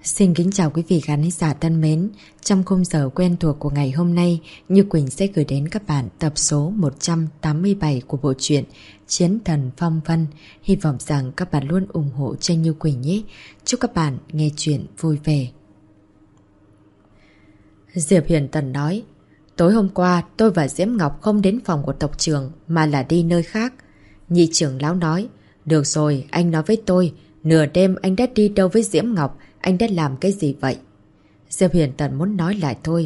Xin kính chào quý vị khán giả thân mến. Trong khung giờ quen thuộc của ngày hôm nay, Như Quỳnh sẽ gửi đến các bạn tập số 187 của bộ truyện Chiến Thần Phong Vân. Hy vọng rằng các bạn luôn ủng hộ cho Như Quỳnh nhé. Chúc các bạn nghe chuyện vui vẻ. Diệp Hiền Tần nói: tối hôm qua tôi và Diễm Ngọc không đến phòng của tộc trưởng mà là đi nơi khác. Nhị trưởng lão nói: được rồi, anh nói với tôi, nửa đêm anh đã đi đâu với Diễm Ngọc? Anh đã làm cái gì vậy? Diệp Hiền Tần muốn nói lại thôi.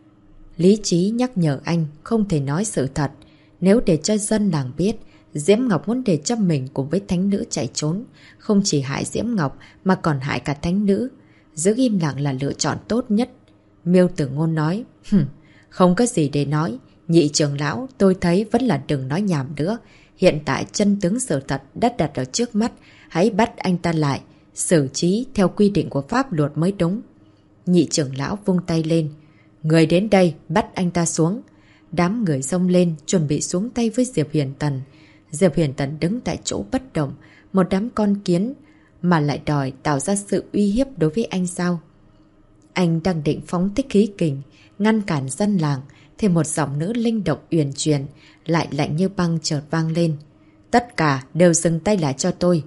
Lý trí nhắc nhở anh không thể nói sự thật. Nếu để cho dân làng biết Diễm Ngọc muốn để cho mình cùng với thánh nữ chạy trốn, không chỉ hại Diễm Ngọc mà còn hại cả thánh nữ, giữ im lặng là lựa chọn tốt nhất. Miêu Tử Ngôn nói: không có gì để nói. Nhị trưởng lão, tôi thấy vẫn là đừng nói nhảm nữa. Hiện tại chân tướng sự thật đã đặt ở trước mắt, hãy bắt anh ta lại, xử trí theo quy định của pháp luật mới đúng. Nhị trưởng lão vung tay lên: người đến đây, bắt anh ta xuống. Đám người xông lên chuẩn bị xuống tay với Diệp Hiền Tần. Diệp Hiền Tần đứng tại chỗ bất động. Một đám con kiến mà lại đòi tạo ra sự uy hiếp đối với anh sao? Anh đang định phóng thích khí kình ngăn cản dân làng, thì một giọng nữ linh động uyển chuyển lại lạnh như băng chợt vang lên: tất cả đều dừng tay lại cho tôi.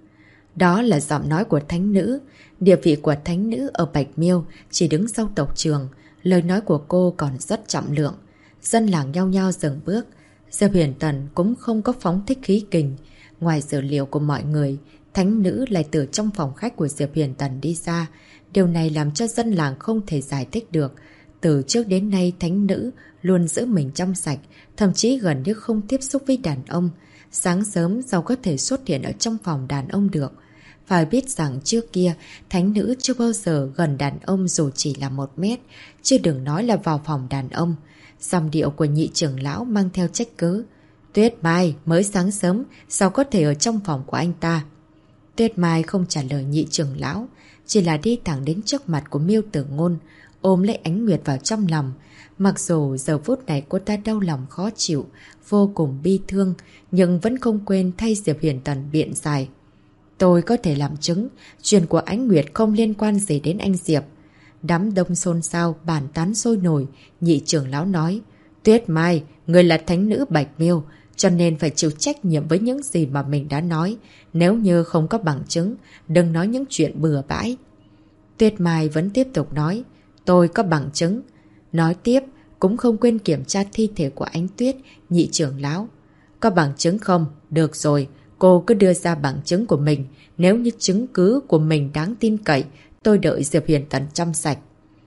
Đó là giọng nói của thánh nữ. Địa vị của thánh nữ ở Bạch Miêu chỉ đứng sau tộc trưởng. Lời nói của cô còn rất trọng lượng. Dân làng nhao nhao dừng bước. Diệp Hiền Tần cũng không có phóng thích khí kình. Ngoài dữ liệu của mọi người, thánh nữ lại từ trong phòng khách của Diệp Hiền Tần đi ra. Điều này làm cho dân làng không thể giải thích được. Từ trước đến nay thánh nữ luôn giữ mình trong sạch, thậm chí gần như không tiếp xúc với đàn ông. Sáng sớm sao có thể xuất hiện ở trong phòng đàn ông được? Phải biết rằng trước kia thánh nữ chưa bao giờ gần đàn ông dù chỉ là 1 mét, chứ đừng nói là vào phòng đàn ông. Giọng điệu của nhị trưởng lão mang theo trách cứ: Tuyết Mai, mới sáng sớm sao có thể ở trong phòng của anh ta? Tuyết Mai không trả lời nhị trưởng lão, chỉ là đi thẳng đến trước mặt của Miêu Tử Ngôn, ôm lấy Ánh Nguyệt vào trong lòng. Mặc dù giờ phút này cô ta đau lòng khó chịu, vô cùng bi thương, nhưng vẫn không quên thay Diệp Hiền Tần biện giải: tôi có thể làm chứng, chuyện của Ánh Nguyệt không liên quan gì đến anh Diệp. Đám đông xôn xao, bàn tán sôi nổi. Nhị trưởng lão nói: Tuyết Mai, người là thánh nữ Bạch Miêu, cho nên phải chịu trách nhiệm với những gì mà mình đã nói. Nếu như không có bằng chứng, đừng nói những chuyện bừa bãi. Tuyết Mai vẫn tiếp tục nói: tôi có bằng chứng. Nói tiếp, cũng không quên kiểm tra thi thể của Ánh Tuyết. Nhị trưởng lão: có bằng chứng không? Được rồi, cô cứ đưa ra bằng chứng của mình. Nếu như chứng cứ của mình đáng tin cậy, tôi đợi Diệp Hiền Tần trong sạch.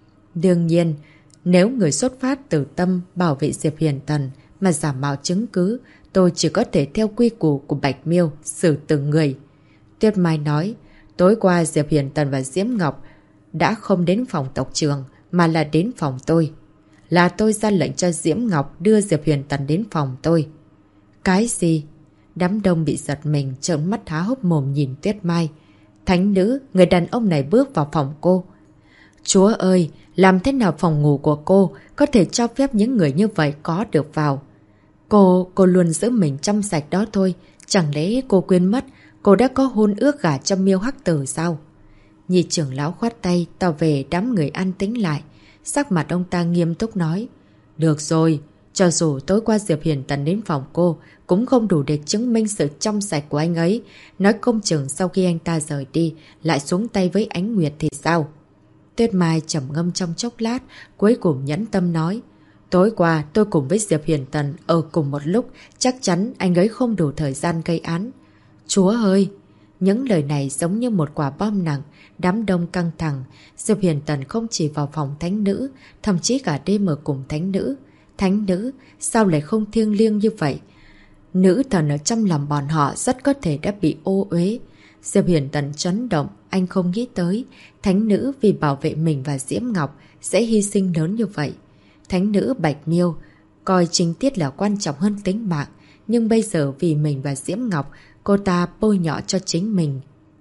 Đương nhiên, nếu người xuất phát từ tâm bảo vệ Diệp Hiền Tần mà giả mạo chứng cứ, tôi chỉ có thể theo quy củ của Bạch Miêu xử từng người. Tuyết Mai nói: tối qua Diệp Hiền Tần và Diễm Ngọc đã không đến phòng tộc trưởng mà là đến phòng tôi. Là tôi ra lệnh cho Diễm Ngọc đưa Diệp Hiền Tần đến phòng tôi. Cái gì? Đám đông bị giật mình, trợn mắt há hốc mồm nhìn Tuyết Mai. Thánh nữ, người đàn ông này bước vào phòng cô. Chúa ơi, làm thế nào phòng ngủ của cô có thể cho phép những người như vậy có được vào? Cô luôn giữ mình trong sạch đó thôi. Chẳng lẽ cô quên mất cô đã có hôn ước gả cho Miêu Hắc Tử sao? Nhị trưởng lão khoát tay, tỏ về đám người an tĩnh lại. Sắc mặt ông ta nghiêm túc nói: được rồi, cho dù tối qua Diệp Hiền Tần đến phòng cô cũng không đủ để chứng minh sự trong sạch của anh ấy. Nói không chừng sau khi anh ta rời đi lại xuống tay với Ánh Nguyệt thì sao? Tuyết Mai trầm ngâm trong chốc lát, cuối cùng nhẫn tâm nói: tối qua tôi cùng với Diệp Hiền Tần ở cùng một lúc, chắc chắn anh ấy không đủ thời gian gây án. Chúa ơi! Những lời này giống như một quả bom nặng. Đám đông căng thẳng. Diệp Hiền Tần không chỉ vào phòng thánh nữ, thậm chí cả đêm ở cùng thánh nữ. Thánh nữ, sao lại không thiêng liêng như vậy? Nữ thần ở trong lòng bọn họ rất có thể đã bị ô uế. Diệp Hiền Tần chấn động, anh không nghĩ tới thánh nữ vì bảo vệ mình và Diễm Ngọc sẽ hy sinh lớn như vậy. Thánh nữ Bạch Miêu coi chính tiết là quan trọng hơn tính mạng, nhưng bây giờ vì mình và Diễm Ngọc, cô ta bôi nhọ cho chính mình.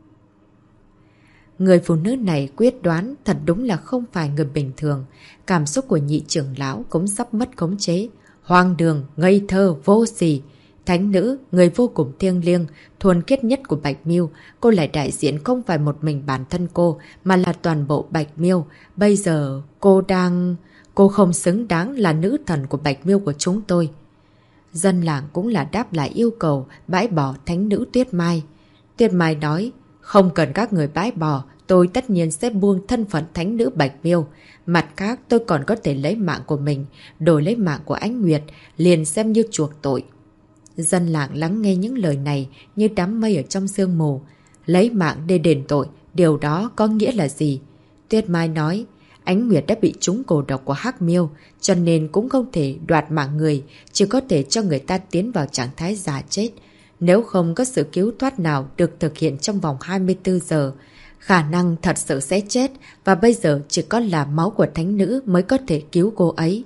Người phụ nữ này quyết đoán, thật đúng là không phải người bình thường. Cảm xúc của nhị trưởng lão cũng sắp mất khống chế. Hoang đường, ngây thơ, vô sỉ. Thánh nữ, người vô cùng thiêng liêng, thuần khiết nhất của Bạch Miêu, cô lại đại diện không phải một mình bản thân cô, mà là toàn bộ Bạch Miêu. Bây giờ cô không xứng đáng là nữ thần của Bạch Miêu của chúng tôi. Dân làng cũng là đáp lại yêu cầu bãi bỏ thánh nữ Tuyết Mai. Tuyết Mai nói, không cần các người bãi bỏ, tôi tất nhiên sẽ buông thân phận thánh nữ Bạch Miêu. Mặt khác, tôi còn có thể lấy mạng của mình, đổi lấy mạng của Ánh Nguyệt, liền xem như chuộc tội. Dân làng lắng nghe những lời này như đám mây ở trong sương mù. Lấy mạng để đền tội, điều đó có nghĩa là gì? Tuyết Mai nói, Ánh Nguyệt đã bị trúng cổ độc của Hắc Miêu, cho nên cũng không thể đoạt mạng người, chỉ có thể cho người ta tiến vào trạng thái giả chết. Nếu không có sự cứu thoát nào được thực hiện trong vòng 24 giờ, khả năng thật sự sẽ chết, và bây giờ chỉ có là máu của thánh nữ mới có thể cứu cô ấy.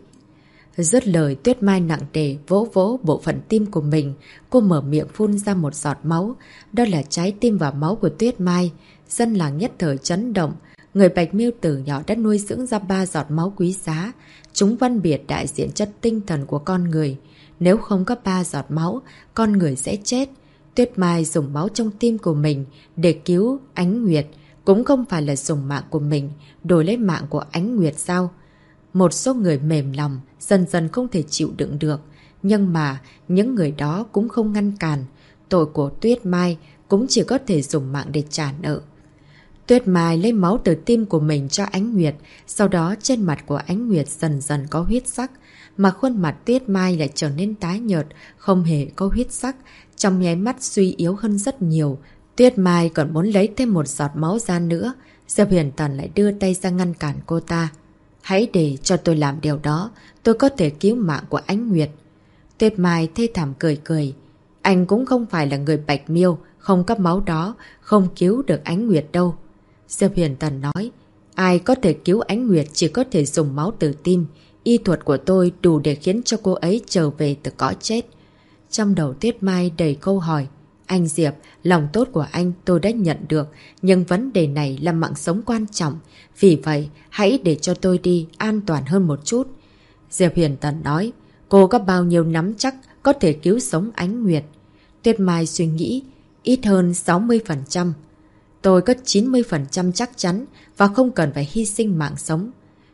Dứt lời, Tuyết Mai nặng nề vỗ vỗ bộ phận tim của mình, cô mở miệng phun ra một giọt máu, đó là trái tim và máu của Tuyết Mai. Dân làng nhất thời chấn động, người Bạch Miêu từ nhỏ đã nuôi dưỡng ra 3 giọt máu quý giá, chúng phân biệt đại diện chất tinh thần của con người. Nếu không có 3 giọt máu, con người sẽ chết. Tuyết Mai dùng máu trong tim của mình để cứu Ánh Nguyệt, cũng không phải là dùng mạng của mình đổi lấy mạng của Ánh Nguyệt sao? Một số người mềm lòng, dần dần không thể chịu đựng được, nhưng mà những người đó cũng không ngăn cản. Tội của Tuyết Mai cũng chỉ có thể dùng mạng để trả nợ. Tuyết Mai lấy máu từ tim của mình cho Ánh Nguyệt, sau đó trên mặt của Ánh Nguyệt dần dần có huyết sắc, mà khuôn mặt Tuyết Mai lại trở nên tái nhợt, không hề có huyết sắc, trong nháy mắt suy yếu hơn rất nhiều. Tuyết Mai còn muốn lấy thêm một giọt máu ra nữa, Diệp Huyền Tần lại đưa tay ra ngăn cản cô ta. Hãy để cho tôi làm điều đó, tôi có thể cứu mạng của Ánh Nguyệt. Tuyết Mai thê thảm cười cười. Anh cũng không phải là người Bạch Miêu, không có máu đó, không cứu được Ánh Nguyệt đâu. Diệp Huyền Tần nói, ai có thể cứu Ánh Nguyệt chỉ có thể dùng máu từ tim. Y thuật của tôi đủ để khiến cho cô ấy trở về từ cõi chết. Trong đầu Tuyết Mai đầy câu hỏi. Anh Diệp, lòng tốt của anh tôi đã nhận được, nhưng vấn đề này là mạng sống quan trọng. Vì vậy, hãy để cho tôi đi an toàn hơn một chút. Diệp Huyền Tần nói, cô có bao nhiêu nắm chắc có thể cứu sống Ánh Nguyệt? Tuyết Mai suy nghĩ, ít hơn 60%. Tôi có 90% chắc chắn và không cần phải hy sinh mạng sống.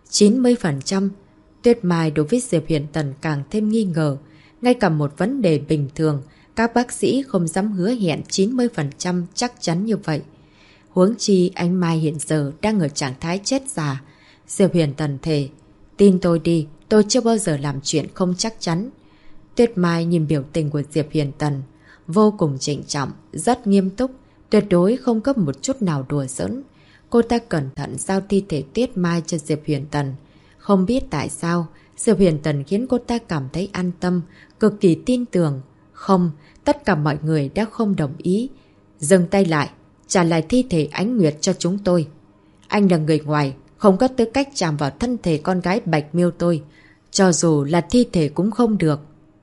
90%? Tuyết Mai đối với Diệp Huyền Tần càng thêm nghi ngờ. Ngay cả một vấn đề bình thường, các bác sĩ không dám hứa hẹn 90% chắc chắn như vậy. Huống chi anh Mai hiện giờ đang ở trạng thái chết già. Diệp Huyền Tần thề, tin tôi đi, tôi chưa bao giờ làm chuyện không chắc chắn. Tuyết Mai nhìn biểu tình của Diệp Huyền Tần, vô cùng trịnh trọng, rất nghiêm túc, tuyệt đối không có một chút nào đùa giỡn. Cô ta cẩn thận giao thi thể Tuyết Mai cho Diệp Huyền Tần. Không biết tại sao, Diệp Huyền Tần khiến cô ta cảm thấy an tâm, cực kỳ tin tưởng. Không, tất cả mọi người đã không đồng ý. Dừng tay lại, trả lại thi thể Ánh Nguyệt cho chúng tôi. Anh là người ngoài, không có tư cách chạm vào thân thể con gái Bạch Miêu tôi. Cho dù là thi thể cũng không được.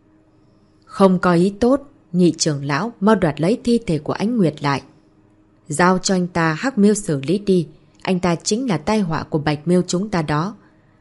Không có ý tốt, nhị trưởng lão mau đoạt lấy thi thể của Ánh Nguyệt lại. Giao cho anh ta Hắc Miêu xử lý đi. Anh ta chính là tai họa của Bạch Miêu chúng ta đó.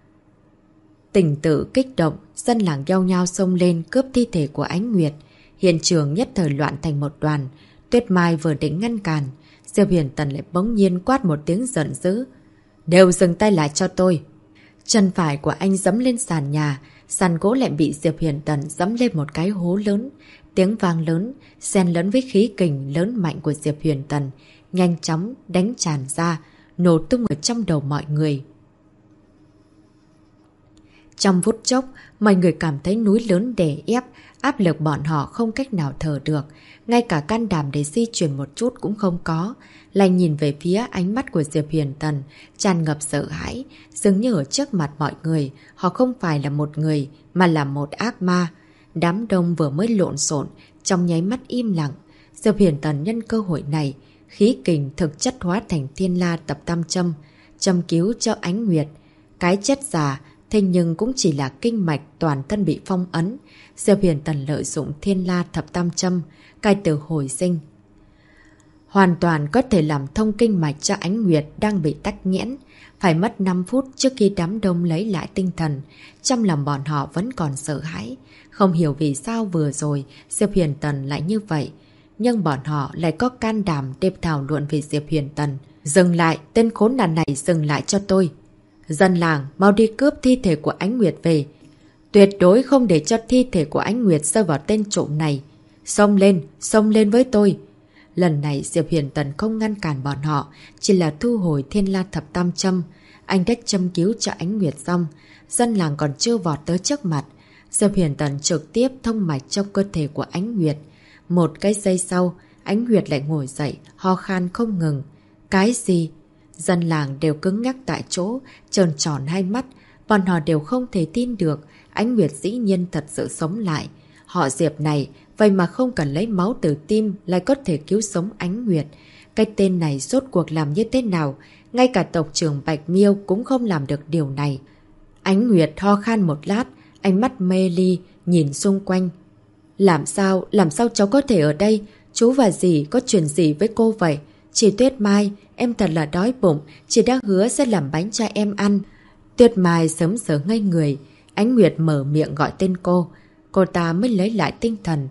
Tình tự kích động, dân làng nhao nhao xông lên cướp thi thể của Ánh Nguyệt. Hiện trường nhất thời loạn thành một đoàn. Tuyết Mai vừa định ngăn cản, Diệp Huyền Tần lại bỗng nhiên quát một tiếng giận dữ. Đều dừng tay lại cho tôi. Chân phải của anh giẫm lên sàn nhà, sàn gỗ lại bị Diệp Huyền Tần giẫm lên một cái hố lớn. Tiếng vang lớn, xen lẫn với khí kình lớn mạnh của Diệp Huyền Tần, nhanh chóng đánh tràn ra, nổ tung ở trong đầu mọi người. Trong phút chốc, mọi người cảm thấy núi lớn đè ép, áp lực bọn họ không cách nào thở được. Ngay cả can đảm để di chuyển một chút cũng không có. Lại nhìn về phía ánh mắt của Diệp Huyền Tần, tràn ngập sợ hãi. Dường như ở trước mặt mọi người, họ không phải là một người, mà là một ác ma. Đám đông vừa mới lộn xộn, trong nháy mắt im lặng. Diệp Huyền Tần nhân cơ hội này, khí kình thực chất hóa thành thiên la tập tam châm, châm cứu cho Ánh Nguyệt. Cái chết già, thế nhưng cũng chỉ là kinh mạch toàn thân bị phong ấn. Diệp Huyền Tần lợi dụng thiên la thập tam châm, cai từ hồi sinh. hoàn toàn có thể làm thông kinh mạch cho Ánh Nguyệt đang bị tắc nghẽn. Phải mất 5 phút trước khi đám đông lấy lại tinh thần. Trong lòng bọn họ vẫn còn sợ hãi. Không hiểu vì sao vừa rồi Diệp Huyền Tần lại như vậy. Nhưng bọn họ lại có can đảm để thảo luận về Diệp Huyền Tần. Dừng lại, tên khốn nạn này dừng lại cho tôi. Dân làng, mau đi cướp thi thể của Ánh Nguyệt về. Tuyệt đối không để cho thi thể của Ánh Nguyệt rơi vào tên trộm này. Xông lên với tôi. Lần này Diệp Huyền Tần không ngăn cản bọn họ, chỉ là thu hồi Thiên La Thập Tam Châm. Anh đã châm cứu cho Ánh Nguyệt xong, dân làng còn chưa vọt tới trước mặt. Diệp Huyền Tần trực tiếp thông mạch trong cơ thể của Ánh Nguyệt. Một cái giây sau, Ánh Nguyệt lại ngồi dậy, ho khan không ngừng. Cái gì? Dân làng đều cứng ngắc tại chỗ, tròn tròn hai mắt. Bọn họ đều không thể tin được Ánh Nguyệt dĩ nhiên thật sự sống lại. Họ Diệp này, vậy mà không cần lấy máu từ tim lại có thể cứu sống Ánh Nguyệt. Cái tên này rốt cuộc làm như thế nào? Ngay cả tộc trưởng Bạch Miêu cũng không làm được điều này. Ánh Nguyệt ho khan một lát, ánh mắt mê ly, nhìn xung quanh. Làm sao cháu có thể ở đây? Chú và dì có chuyện gì với cô vậy? Chị Tuyết Mai, em thật là đói bụng, chị đã hứa sẽ làm bánh cho em ăn. Tuyết Mai sớm sờ ngây người. Ánh Nguyệt mở miệng gọi tên cô ta mới lấy lại tinh thần.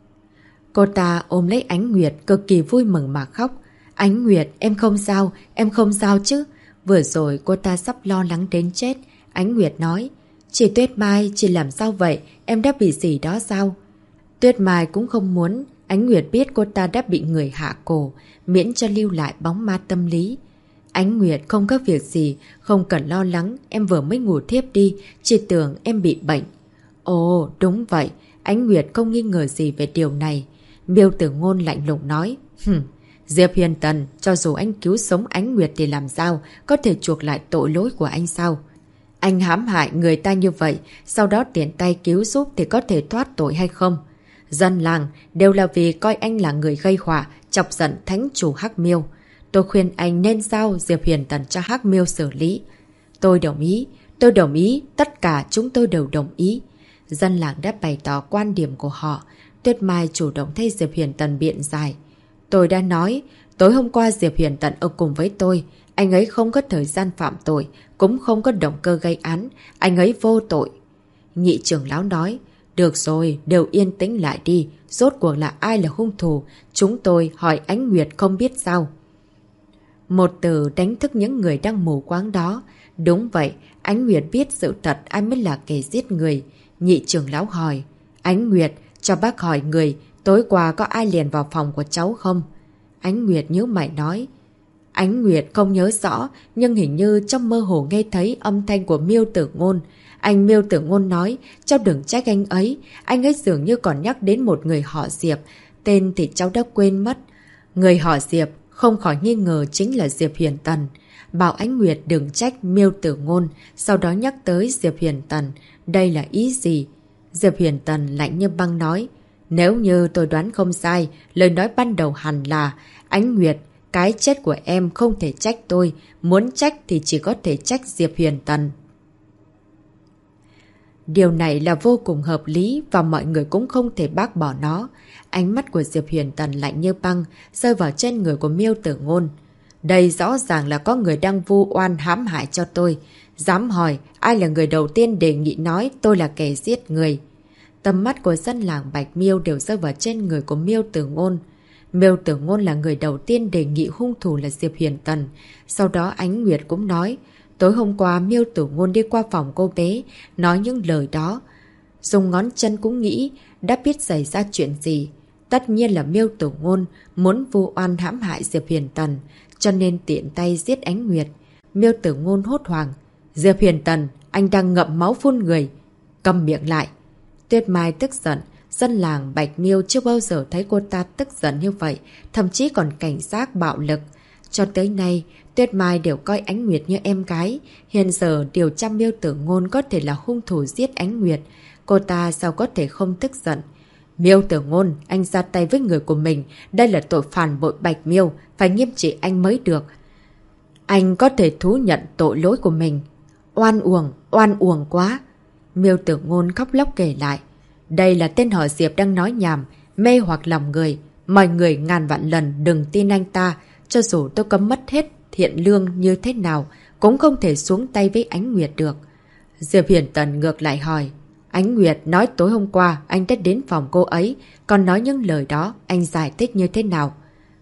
Cô ta ôm lấy Ánh Nguyệt cực kỳ vui mừng mà khóc. Ánh Nguyệt, em không sao chứ? Vừa rồi cô ta sắp lo lắng đến chết. Ánh Nguyệt nói, chị Tuyết Mai, chị làm sao vậy? Em đã bị gì đó sao? Tuyết Mai cũng không muốn Ánh Nguyệt biết cô ta đã bị người hạ cổ, miễn cho lưu lại bóng ma tâm lý. Ánh Nguyệt không có việc gì, không cần lo lắng, em vừa mới ngủ thiếp đi, chị tưởng em bị bệnh. Ồ, đúng vậy, Ánh Nguyệt không nghi ngờ gì về điều này. Miêu Tử Ngôn lạnh lùng nói, Diệp Huyền Tần, cho dù anh cứu sống Ánh Nguyệt thì làm sao, có thể chuộc lại tội lỗi của anh sao? Anh hãm hại người ta như vậy, sau đó tiện tay cứu giúp thì có thể thoát tội hay không? Dân làng đều là vì coi anh là người gây họa, chọc giận thánh chủ Hắc Miêu. Tôi khuyên anh nên giao Diệp Huyền Tần cho Hắc Miêu xử lý. Tôi đồng ý, tất cả chúng tôi đều đồng ý. Dân làng đã bày tỏ quan điểm của họ. Tuyết Mai chủ động thay Diệp Huyền Tần biện giải. Tôi đã nói, tối hôm qua Diệp Huyền Tần ở cùng với tôi. Anh ấy không có thời gian phạm tội, cũng không có động cơ gây án. Anh ấy vô tội. Nhị trưởng lão nói, được rồi, đều yên tĩnh lại đi. Rốt cuộc là ai là hung thủ? Chúng tôi hỏi Ánh Nguyệt không biết sao? Một từ đánh thức những người đang mù quáng đó. Đúng vậy, Ánh Nguyệt biết sự thật ai mới là kẻ giết người. Nhị trưởng lão hỏi, Ánh Nguyệt, cho bác hỏi người, tối qua có ai liền vào phòng của cháu không? Ánh Nguyệt nhíu mày nói, Ánh Nguyệt không nhớ rõ, nhưng hình như trong mơ hồ nghe thấy âm thanh của Miêu Tử Ngôn. Anh Miêu Tử Ngôn nói, cháu đừng trách anh ấy dường như còn nhắc đến một người họ Diệp, tên thì cháu đã quên mất. Người họ Diệp không khỏi nghi ngờ chính là Diệp Huyền Tần. Bảo Ánh Nguyệt đừng trách Miêu Tử Ngôn, sau đó nhắc tới Diệp Huyền Tần. Đây là ý gì? Diệp Huyền Tần lạnh như băng nói, nếu như tôi đoán không sai, lời nói ban đầu hẳn là, Ánh Nguyệt, cái chết của em không thể trách tôi, muốn trách thì chỉ có thể trách Diệp Huyền Tần. Điều này là vô cùng hợp lý và mọi người cũng không thể bác bỏ nó. Ánh mắt của Diệp Huyền Tần lạnh như băng, rơi vào trên người của Miêu Tử Ngôn. Đây rõ ràng là có người đang vu oan hãm hại cho tôi. Dám hỏi, ai là người đầu tiên đề nghị nói tôi là kẻ giết người? Tầm mắt của dân làng Bạch Miêu đều rơi vào trên người của Miêu Tử Ngôn. Miêu Tử Ngôn là người đầu tiên đề nghị hung thủ là Diệp Huyền Tần. Sau đó Ánh Nguyệt cũng nói, tối hôm qua Miêu Tử Ngôn đi qua phòng cô bé, nói những lời đó. Dùng ngón chân cũng nghĩ đã biết xảy ra chuyện gì. Tất nhiên là Miêu Tử Ngôn muốn vu oan hãm hại Diệp Huyền Tần, cho nên tiện tay giết Ánh Nguyệt. Miêu Tử Ngôn hốt hoảng, Diệp Huyền Tần, anh đang ngậm máu phun người. Câm miệng lại. Tuyết Mai tức giận. Dân làng Bạch Miêu chưa bao giờ thấy cô ta tức giận như vậy, thậm chí còn cảnh giác bạo lực. Cho tới nay, Tuyết Mai đều coi Ánh Nguyệt như em gái. Hiện giờ điều tra Miêu Tử Ngôn có thể là hung thủ giết Ánh Nguyệt. Cô ta sao có thể không tức giận? Miêu Tử Ngôn, anh ra tay với người của mình. Đây là tội phản bội Bạch Miêu, phải nghiêm trị anh mới được. Anh có thể thú nhận tội lỗi của mình. Oan uổng quá. Miêu Tử Ngôn khóc lóc kể lại. Đây là tên họ Diệp đang nói nhảm, mê hoặc lòng người. Mọi người ngàn vạn lần đừng tin anh ta. Cho dù tôi có mất hết thiện lương như thế nào, cũng không thể xuống tay với Ánh Nguyệt được. Diệp Huyền Tần ngược lại hỏi. Ánh Nguyệt nói tối hôm qua anh đã đến phòng cô ấy, còn nói những lời đó anh giải thích như thế nào?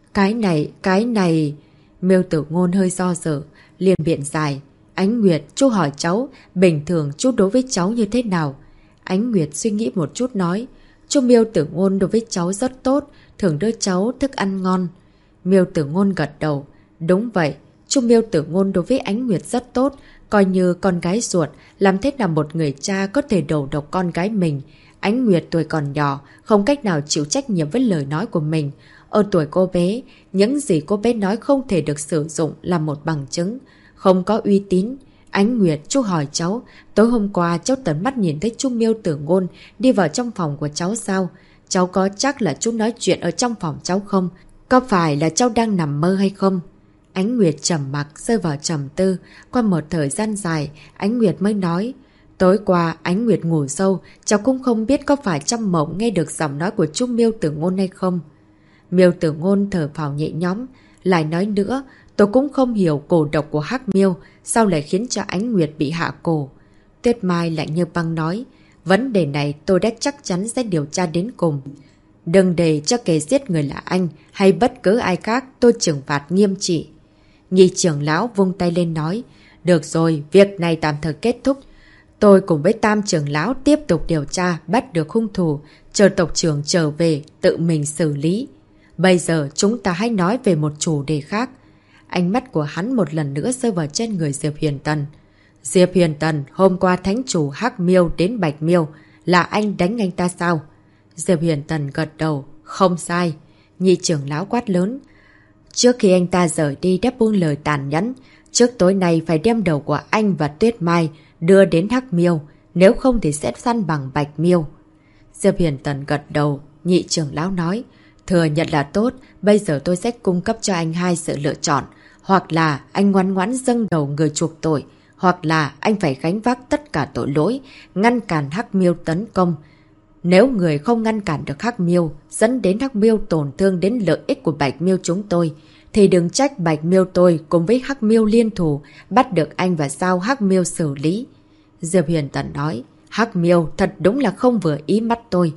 Cái này... Miêu Tử Ngôn hơi do dự, liền biện giải. Ánh Nguyệt, chú hỏi cháu, bình thường chú đối với cháu như thế nào? Ánh Nguyệt suy nghĩ một chút nói. Chú Miêu Tử Ngôn đối với cháu rất tốt, thường đưa cháu thức ăn ngon. Miêu Tử Ngôn gật đầu. Đúng vậy, chú Miêu Tử Ngôn đối với Ánh Nguyệt rất tốt, coi như con gái ruột, làm thế nào một người cha có thể đầu độc con gái mình. Ánh Nguyệt tuổi còn nhỏ, không cách nào chịu trách nhiệm với lời nói của mình. Ở tuổi cô bé, những gì cô bé nói không thể được sử dụng là một bằng chứng, không có uy tín. Ánh Nguyệt, chú hỏi cháu, tối hôm qua cháu tận mắt nhìn thấy chú Miêu Tử Ngôn đi vào trong phòng của cháu sao? Cháu có chắc là chú nói chuyện ở trong phòng cháu không? Có phải là cháu đang nằm mơ hay không? Ánh Nguyệt trầm mặc rơi vào trầm tư. Qua một thời gian dài, Ánh Nguyệt mới nói. Tối qua, Ánh Nguyệt ngủ sâu, cháu cũng không biết có phải trong mộng nghe được giọng nói của chú Miêu Tử Ngôn hay không. Miêu Tử Ngôn thở phào nhẹ nhõm. Lại nói nữa, tôi cũng không hiểu cổ độc của Hắc Miêu sao lại khiến cho Ánh Nguyệt bị hạ cổ. Tuyết Mai lạnh như băng nói. Vấn đề này tôi đã chắc chắn sẽ điều tra đến cùng. Đừng để cho kẻ giết người là anh hay bất cứ ai khác, tôi trừng phạt nghiêm trị. Nhị trưởng lão vung tay lên nói. Được rồi, việc này tạm thời kết thúc. Tôi cùng với Tam trưởng lão tiếp tục điều tra, bắt được hung thủ, chờ tộc trưởng trở về, tự mình xử lý. Bây giờ chúng ta hãy nói về một chủ đề khác. Ánh mắt của hắn một lần nữa rơi vào trên người Diệp Huyền Tần. Diệp Huyền Tần, hôm qua thánh chủ Hắc Miêu đến Bạch Miêu, là anh đánh anh ta sao? Diệp Huyền Tần gật đầu. Không sai. Nhị trưởng lão quát lớn. Trước khi anh ta rời đi đã buông lời tàn nhẫn. Trước tối nay phải đem đầu của anh và Tuyết Mai đưa đến Hắc Miêu. Nếu không thì sẽ săn bằng Bạch Miêu. Diệp Huyền Tần gật đầu. Nhị trưởng lão nói. Thừa nhận là tốt. Bây giờ tôi sẽ cung cấp cho anh hai sự lựa chọn. Hoặc là anh ngoan ngoãn dâng đầu người chuộc tội. Hoặc là anh phải gánh vác tất cả tội lỗi, ngăn cản Hắc Miêu tấn công. Nếu người không ngăn cản được Hắc Miêu, dẫn đến Hắc Miêu tổn thương đến lợi ích của Bạch Miêu chúng tôi, thì đừng trách Bạch Miêu tôi cùng với Hắc Miêu liên thủ bắt được anh và giao Hắc Miêu xử lý. Diệp Huyền Tần nói, Hắc Miêu thật đúng là không vừa ý mắt tôi.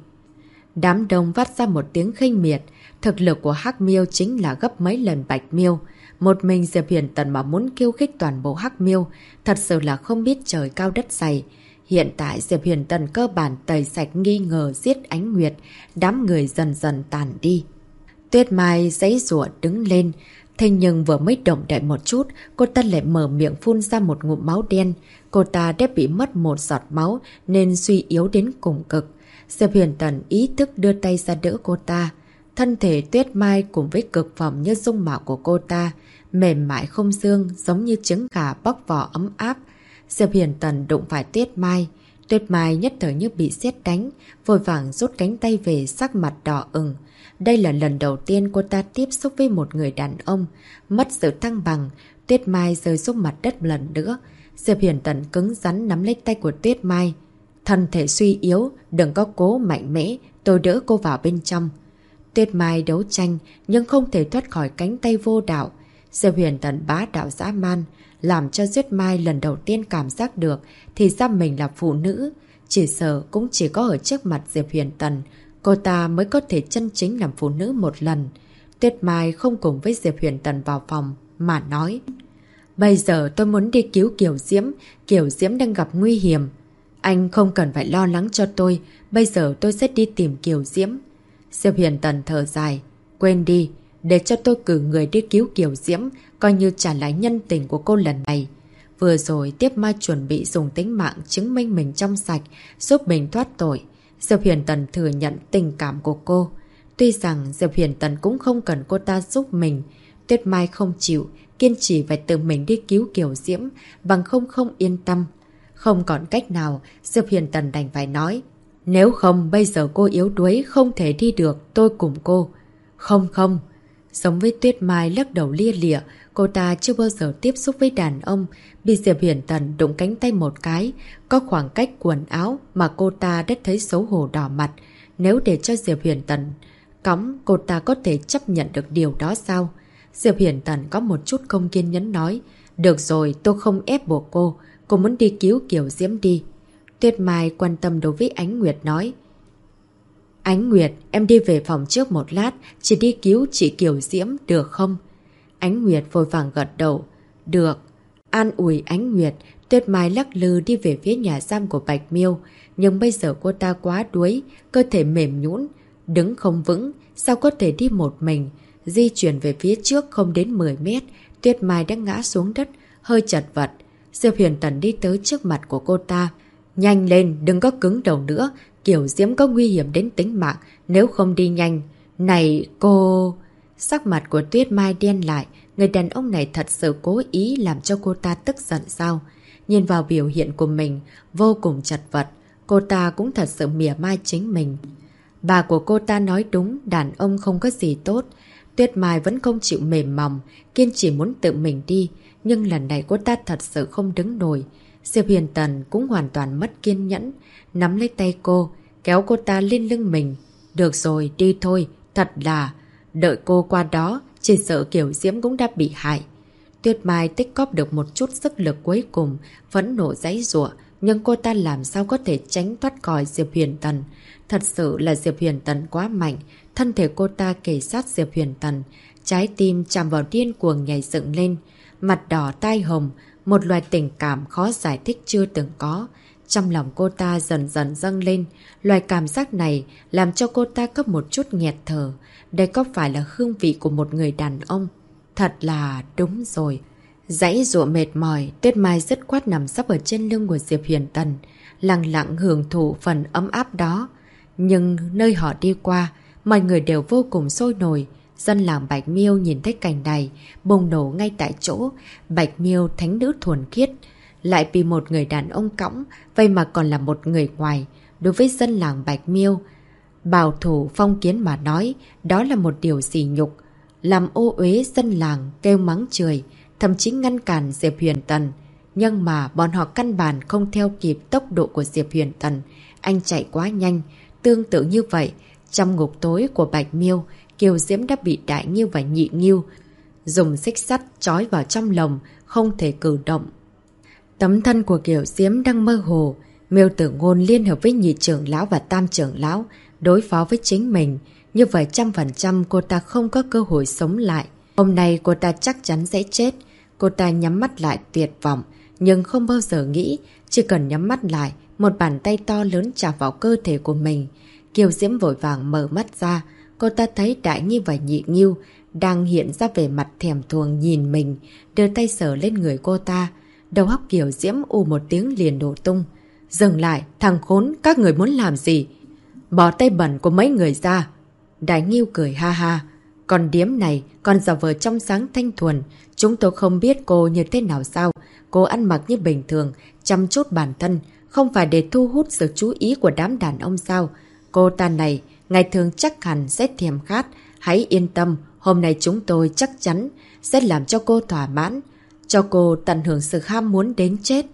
Đám đông vắt ra một tiếng khinh miệt. Thực lực của Hắc Miêu chính là gấp mấy lần Bạch Miêu. Một mình Diệp Huyền Tần mà muốn khiêu khích toàn bộ Hắc Miêu, thật sự là không biết trời cao đất dày. Hiện tại Diệp Huyền Tần cơ bản tẩy sạch nghi ngờ giết Ánh Nguyệt, đám người dần dần tàn đi. Tuyết Mai giãy giụa đứng lên, thế nhưng vừa mới động đậy một chút, cô ta lại mở miệng phun ra một ngụm máu đen. Cô ta đã bị mất một giọt máu nên suy yếu đến cùng cực. Diệp Huyền Tần ý thức đưa tay ra đỡ cô ta. Thân thể Tuyết Mai cùng với cực phẩm như dung mạo của cô ta, mềm mại không xương giống như trứng gà bóc vỏ ấm áp. Diệp Huyền Tần đụng phải Tuyết Mai. Tuyết Mai nhất thời như bị sét đánh, vội vàng rút cánh tay về, sắc mặt đỏ ửng. Đây là lần đầu tiên cô ta tiếp xúc với một người đàn ông. Mất sự thăng bằng, Tuyết Mai rơi xuống mặt đất lần nữa. Diệp Huyền Tần cứng rắn nắm lấy tay của Tuyết Mai. Thân thể suy yếu, đừng có cố mạnh mẽ, tôi đỡ cô vào bên trong. Tuyết Mai đấu tranh nhưng không thể thoát khỏi cánh tay vô đạo. Diệp Huyền Tần bá đạo dã man, làm cho Tuyết Mai lần đầu tiên cảm giác được thì ra mình là phụ nữ. Chỉ sợ cũng chỉ có ở trước mặt Diệp Huyền Tần, cô ta mới có thể chân chính làm phụ nữ một lần. Tuyết Mai không cùng với Diệp Huyền Tần vào phòng mà nói. Bây giờ tôi muốn đi cứu Kiều Diễm đang gặp nguy hiểm. Anh không cần phải lo lắng cho tôi, bây giờ tôi sẽ đi tìm Kiều Diễm. Diệp Huyền Tần thở dài. Quên đi, để cho tôi cử người đi cứu Kiều Diễm, coi như trả lại nhân tình của cô lần này. Vừa rồi Tuyết Mai chuẩn bị dùng tính mạng chứng minh mình trong sạch, giúp mình thoát tội. Diệp Huyền Tần thừa nhận tình cảm của cô. Tuy rằng Diệp Huyền Tần cũng không cần cô ta giúp mình. Tuyết Mai không chịu, kiên trì phải tự mình đi cứu Kiều Diễm, bằng không yên tâm. Không còn cách nào, Diệp Huyền Tần đành phải nói. Nếu không bây giờ cô yếu đuối không thể đi được, tôi cùng cô. Không. Giống với Tuyết Mai lắc đầu lia lịa, cô ta chưa bao giờ tiếp xúc với đàn ông, bị Diệp Huyền Tần đụng cánh tay một cái, có khoảng cách quần áo mà cô ta đã thấy xấu hổ đỏ mặt. Nếu để cho Diệp Huyền Tần cõng, cô ta có thể chấp nhận được điều đó sao? Diệp Huyền Tần có một chút không kiên nhẫn nói. Được rồi, tôi không ép buộc cô muốn đi cứu Kiều Diễm đi. Tuyết Mai quan tâm đối với Ánh Nguyệt nói. Ánh Nguyệt, em đi về phòng trước một lát, chỉ đi cứu chị Kiều Diễm được không? Ánh Nguyệt vội vàng gật đầu. Được. An ủi Ánh Nguyệt, Tuyết Mai lắc lư đi về phía nhà giam của Bạch Miêu. Nhưng bây giờ cô ta quá đuối, cơ thể mềm nhũn, đứng không vững, sao có thể đi một mình. Di chuyển về phía trước không đến 10 mét, Tuyết Mai đã ngã xuống đất, hơi chật vật. Diệp Huyền Tần đi tới trước mặt của cô ta. Nhanh lên, đừng có cứng đầu nữa, Kiều Diễm có nguy hiểm đến tính mạng, nếu không đi nhanh. Này cô... Sắc mặt của Tuyết Mai đen lại, người đàn ông này thật sự cố ý làm cho cô ta tức giận sao? Nhìn vào biểu hiện của mình, vô cùng chật vật, cô ta cũng thật sự mỉa mai chính mình. Bà của cô ta nói đúng, đàn ông không có gì tốt. Tuyết Mai vẫn không chịu mềm mỏng, kiên trì muốn tự mình đi, nhưng lần này cô ta thật sự không đứng nổi. Diệp Huyền Tần cũng hoàn toàn mất kiên nhẫn, nắm lấy tay cô, kéo cô ta lên lưng mình. Được rồi, đi thôi, thật là... Đợi cô qua đó, chỉ sợ Kiều Diễm cũng đã bị hại. Tuyết Mai tích cóp được một chút sức lực cuối cùng, phẫn nộ giãy giụa, nhưng cô ta làm sao có thể tránh thoát khỏi Diệp Huyền Tần. Thật sự là Diệp Huyền Tần quá mạnh, thân thể cô ta kề sát Diệp Huyền Tần, trái tim chạm vào điên cuồng nhảy dựng lên, mặt đỏ tai hồng, một loại tình cảm khó giải thích chưa từng có. Trong lòng cô ta dần dần dâng lên, loài cảm giác này làm cho cô ta có một chút nghẹt thở. Đây có phải là hương vị của một người đàn ông? Thật là đúng rồi. Giãy giụa mệt mỏi, Tuyết Mai dứt khoát nằm sấp ở trên lưng của Diệp Huyền Tần, lặng lặng hưởng thụ phần ấm áp đó. Nhưng nơi họ đi qua, mọi người đều vô cùng sôi nổi. Dân làng Bạch Miêu nhìn thấy cảnh này, bùng nổ ngay tại chỗ. Bạch Miêu thánh nữ thuần khiết, lại bị một người đàn ông cõng, vậy mà còn là một người ngoài. Đối với dân làng Bạch Miêu, bảo thủ phong kiến mà nói, đó là một điều sỉ nhục. Làm ô uế dân làng kêu mắng chửi, thậm chí ngăn cản Diệp Huyền Tần. Nhưng mà bọn họ căn bản không theo kịp tốc độ của Diệp Huyền Tần. Anh chạy quá nhanh. Tương tự như vậy, trong ngục tối của Bạch Miêu, Kiều Diễm đã bị Đại Nghiêu và Nhị Nghiêu dùng xích sắt trói vào trong lồng, không thể cử động. Tấm thân của Kiều Diễm đang mơ hồ. Miêu Tử Ngôn liên hợp với Nhị trưởng lão và Tam trưởng lão đối phó với chính mình. Như vậy 100% cô ta không có cơ hội sống lại. Hôm nay cô ta chắc chắn sẽ chết. Cô ta nhắm mắt lại tuyệt vọng, nhưng không bao giờ nghĩ chỉ cần nhắm mắt lại, một bàn tay to lớn chạm vào cơ thể của mình. Kiều Diễm vội vàng mở mắt ra. Cô ta thấy Đại Nghiêu và Nhị Nghiêu đang hiện ra về mặt thèm thuồng nhìn mình, đưa tay sờ lên người cô ta. Đầu óc Kiều Diễm ù một tiếng liền đổ tung. Dừng lại, thằng khốn, các người muốn làm gì? Bỏ tay bẩn của mấy người ra. Đại Nghiêu cười ha ha. Còn điếm này, còn giả vờ trong sáng thanh thuần. Chúng tôi không biết cô như thế nào sao. Cô ăn mặc như bình thường, chăm chút bản thân, không phải để thu hút sự chú ý của đám đàn ông sao. Cô ta này, ngày thường chắc hẳn sẽ thèm khát. Hãy yên tâm, hôm nay chúng tôi chắc chắn sẽ làm cho cô thỏa mãn, cho cô tận hưởng sự ham muốn đến chết.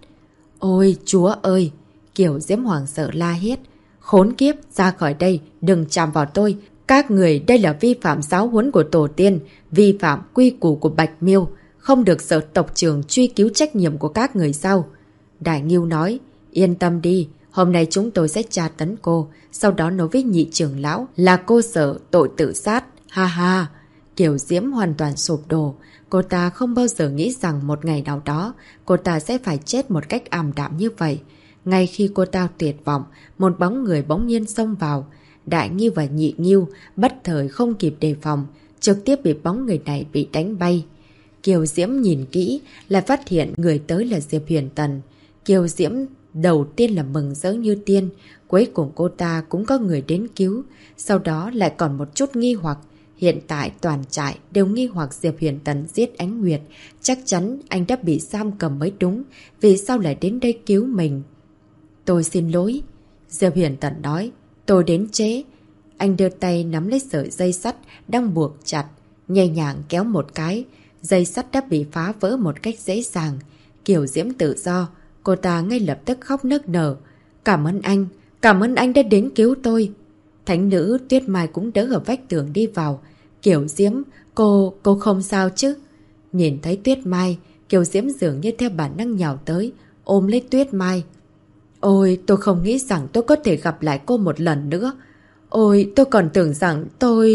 Ôi chúa ơi! Kiều Diễm hoảng sợ la hét. Khốn kiếp, ra khỏi đây, đừng chạm vào tôi. Các người đây là vi phạm giáo huấn của tổ tiên, vi phạm quy củ của Bạch Miêu, không được sở tộc trưởng truy cứu trách nhiệm của các người sao? Đại Nghiêu nói, yên tâm đi, hôm nay chúng tôi sẽ tra tấn cô, sau đó nói với Nhị trưởng lão là cô sợ tội tự sát. Ha ha! Kiều Diễm hoàn toàn sụp đổ. Cô ta không bao giờ nghĩ rằng một ngày nào đó cô ta sẽ phải chết một cách ảm đạm như vậy. Ngay khi cô ta tuyệt vọng, một bóng người bỗng nhiên xông vào. Đại Nghiêu và Nhị Nghiêu bất thời không kịp đề phòng, trực tiếp bị bóng người này bị đánh bay. Kiều Diễm nhìn kỹ lại phát hiện người tới là Diệp Huyền Tần. Kiều Diễm đầu tiên là mừng rỡ như tiên, cuối cùng cô ta cũng có người đến cứu, sau đó lại còn một chút nghi hoặc. Hiện tại toàn trại đều nghi hoặc Diệp Huyền Tần giết Ánh Nguyệt, chắc chắn anh đã bị giam cầm mới đúng, vì sao lại đến đây cứu mình? Tôi xin lỗi, Diệp Huyền Tần nói, tôi đến trễ. Anh đưa tay nắm lấy sợi dây sắt đang buộc chặt, nhẹ nhàng kéo một cái, dây sắt đã bị phá vỡ một cách dễ dàng. Kiều Diễm tự do, cô ta ngay lập tức khóc nức nở. Cảm ơn anh đã đến cứu tôi. Thánh nữ Tuyết Mai cũng đỡ ở vách tường đi vào. Kiều Diễm, cô không sao chứ? Nhìn thấy Tuyết Mai, Kiều Diễm dường như theo bản năng nhào tới, ôm lấy Tuyết Mai. Ôi, tôi không nghĩ rằng tôi có thể gặp lại cô một lần nữa. Ôi, tôi còn tưởng rằng tôi...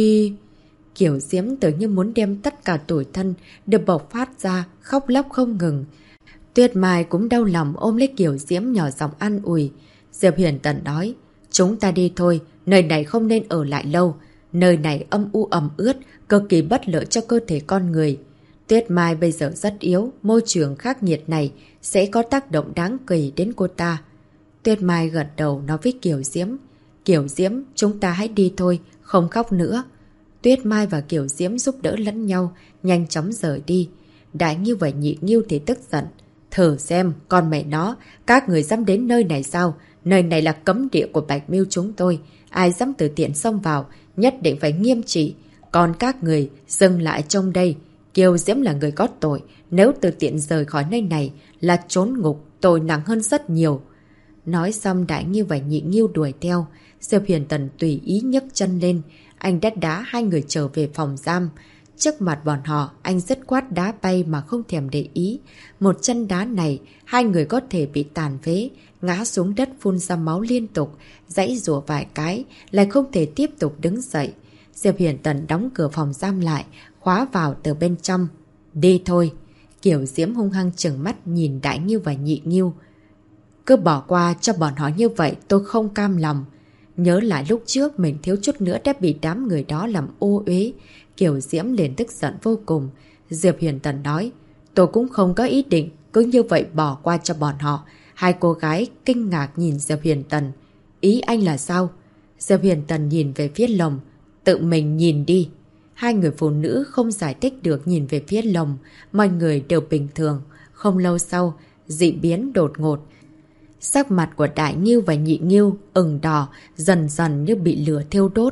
Kiều Diễm tưởng như muốn đem tất cả tủi thân được bộc phát ra, khóc lóc không ngừng. Tuyết Mai cũng đau lòng ôm lấy Kiều Diễm nhỏ giọng an ủi. Diệp Huyền Tần nói, chúng ta đi thôi, nơi này không nên ở lại lâu. Nơi này âm u ẩm ướt, cực kỳ bất lợi cho cơ thể con người. Tuyết Mai bây giờ rất yếu, môi trường khắc nghiệt này sẽ có tác động đáng kể đến cô ta. Tuyết Mai gật đầu nói với Kiều Diễm. Kiều Diễm, chúng ta hãy đi thôi, không khóc nữa. Tuyết Mai và Kiều Diễm giúp đỡ lẫn nhau, nhanh chóng rời đi. Đại Nghiêu và Nhị Nghiêu thì tức giận. Thử xem, con mẹ nó, các người dám đến nơi này sao? Nơi này là cấm địa của Bạch Miêu chúng tôi. Ai dám từ tiện xông vào, nhất định phải nghiêm trị. Còn các người, dừng lại trong đây. Kiều Diễm là người có tội. Nếu từ tiện rời khỏi nơi này là trốn ngục, tội nặng hơn rất nhiều. Nói xong Đại Nghiêu và Nhị Nghiêu đuổi theo. Diệp Huyền Tần tùy ý nhấc chân lên. Anh đá hai người trở về phòng giam. Trước mặt bọn họ, anh dứt khoát đá bay mà không thèm để ý. Một chân đá này, hai người có thể bị tàn phế, ngã xuống đất phun ra máu liên tục, giãy giụa vài cái, lại không thể tiếp tục đứng dậy. Diệp Huyền Tần đóng cửa phòng giam lại, khóa vào từ bên trong. Đi thôi. Kiều Diễm hung hăng trừng mắt nhìn Đại Nghiêu và Nhị Nghiêu. Cứ bỏ qua cho bọn họ như vậy tôi không cam lòng. Nhớ lại lúc trước mình thiếu chút nữa đã bị đám người đó làm ô uế. Kiều Diễm liền tức giận vô cùng. Diệp Huyền Tần nói, tôi cũng không có ý định cứ như vậy bỏ qua cho bọn họ. Hai cô gái kinh ngạc nhìn Diệp Huyền Tần. Ý anh là sao? Diệp Huyền Tần nhìn về phía lồng. Tự mình nhìn đi. Hai người phụ nữ không giải thích được nhìn về phía lồng. Mọi người đều bình thường. Không lâu sau, dị biến đột ngột. Sắc mặt của Đại Nghiêu và Nhị Nghiêu ửng đỏ, dần dần như bị lửa thiêu đốt.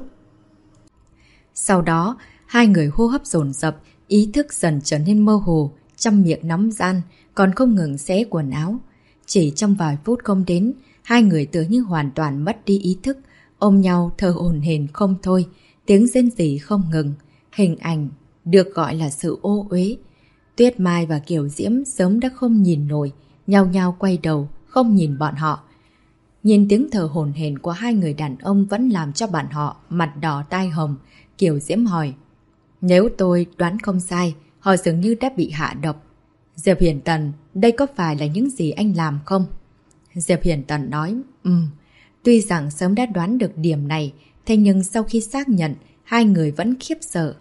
Sau đó, hai người hô hấp dồn dập, ý thức dần trở nên mơ hồ, trong miệng nóng ran, còn không ngừng xé quần áo. Chỉ trong vài phút không đến, hai người tưởng như hoàn toàn mất đi ý thức, ôm nhau thở hổn hển không thôi, tiếng rên rỉ không ngừng. Hình ảnh được gọi là sự ô uế. Tuyết Mai và Kiều Diễm sớm đã không nhìn nổi, nhao nhao quay đầu, không nhìn bọn họ. Nhìn tiếng thở hổn hển của hai người đàn ông vẫn làm cho bạn họ mặt đỏ tai hồng. Kiều Diễm hỏi, nếu tôi đoán không sai, họ dường như đã bị hạ độc. Diệp Huyền Tần, đây có phải là những gì anh làm không? Diệp Huyền Tần nói, tuy rằng sớm đã đoán được điểm này, thế nhưng sau khi xác nhận, hai người vẫn khiếp sợ.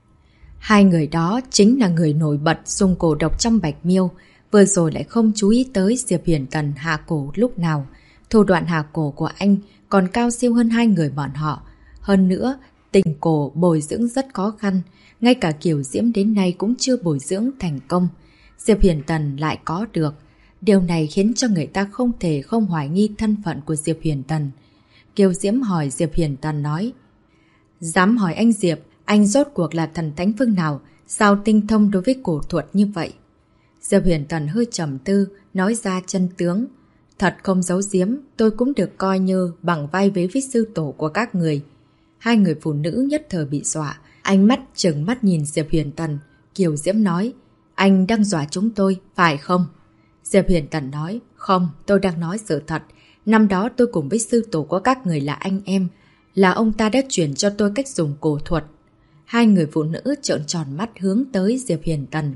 Hai người đó chính là người nổi bật dùng cổ độc trong Bạch Miêu, vừa rồi lại không chú ý tới Diệp Huyền Tần hạ cổ lúc nào. Thủ đoạn hạ cổ của anh còn cao siêu hơn hai người bọn họ. Hơn nữa, tình cổ bồi dưỡng rất khó khăn, ngay cả Kiều Diễm đến nay cũng chưa bồi dưỡng thành công. Diệp Huyền Tần lại có được. Điều này khiến cho người ta không thể không hoài nghi thân phận của Diệp Huyền Tần. Kiều Diễm hỏi Diệp Huyền Tần nói, dám hỏi anh Diệp, anh rốt cuộc là thần thánh phương nào, sao tinh thông đối với cổ thuật như vậy? Diệp Huyền Tần hơi trầm tư, nói ra chân tướng. Thật không giấu giếm, tôi cũng được coi như bằng vai vế với sư tổ của các người. Hai người phụ nữ nhất thời bị dọa, ánh mắt trừng mắt nhìn Diệp Huyền Tần. Kiều Diễm nói, anh đang dọa chúng tôi, phải không? Diệp Huyền Tần nói, không, tôi đang nói sự thật. Năm đó tôi cùng với sư tổ của các người là anh em, là ông ta đã chuyển cho tôi cách dùng cổ thuật. Hai người phụ nữ trợn tròn mắt hướng tới Diệp Huyền Tần.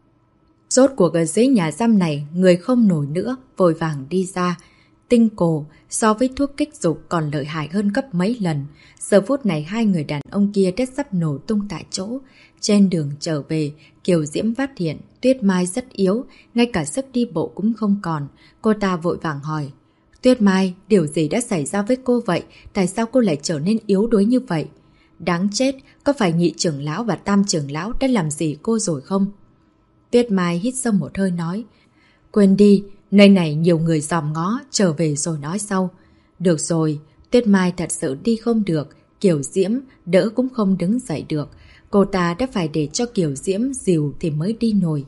Rốt cuộc ở dưới nhà giam này, người không nổi nữa, vội vàng đi ra. Tinh cổ so với thuốc kích dục còn lợi hại hơn gấp mấy lần. Giờ phút này hai người đàn ông kia đã sắp nổ tung tại chỗ. Trên đường trở về, Kiều Diễm phát hiện Tuyết Mai rất yếu, ngay cả sức đi bộ cũng không còn. Cô ta vội vàng hỏi, Tuyết Mai, điều gì đã xảy ra với cô vậy? Tại sao cô lại trở nên yếu đuối như vậy? Đáng chết, có phải Nhị trưởng lão và Tam trưởng lão đã làm gì cô rồi không? Tuyết Mai hít sâu một hơi nói, quên đi, nơi này nhiều người dòm ngó, trở về rồi nói sau. Được rồi, Tuyết Mai thật sự đi không được, Kiều Diễm đỡ cũng không đứng dậy được. Cô ta đã phải để cho Kiều Diễm dìu thì mới đi nổi.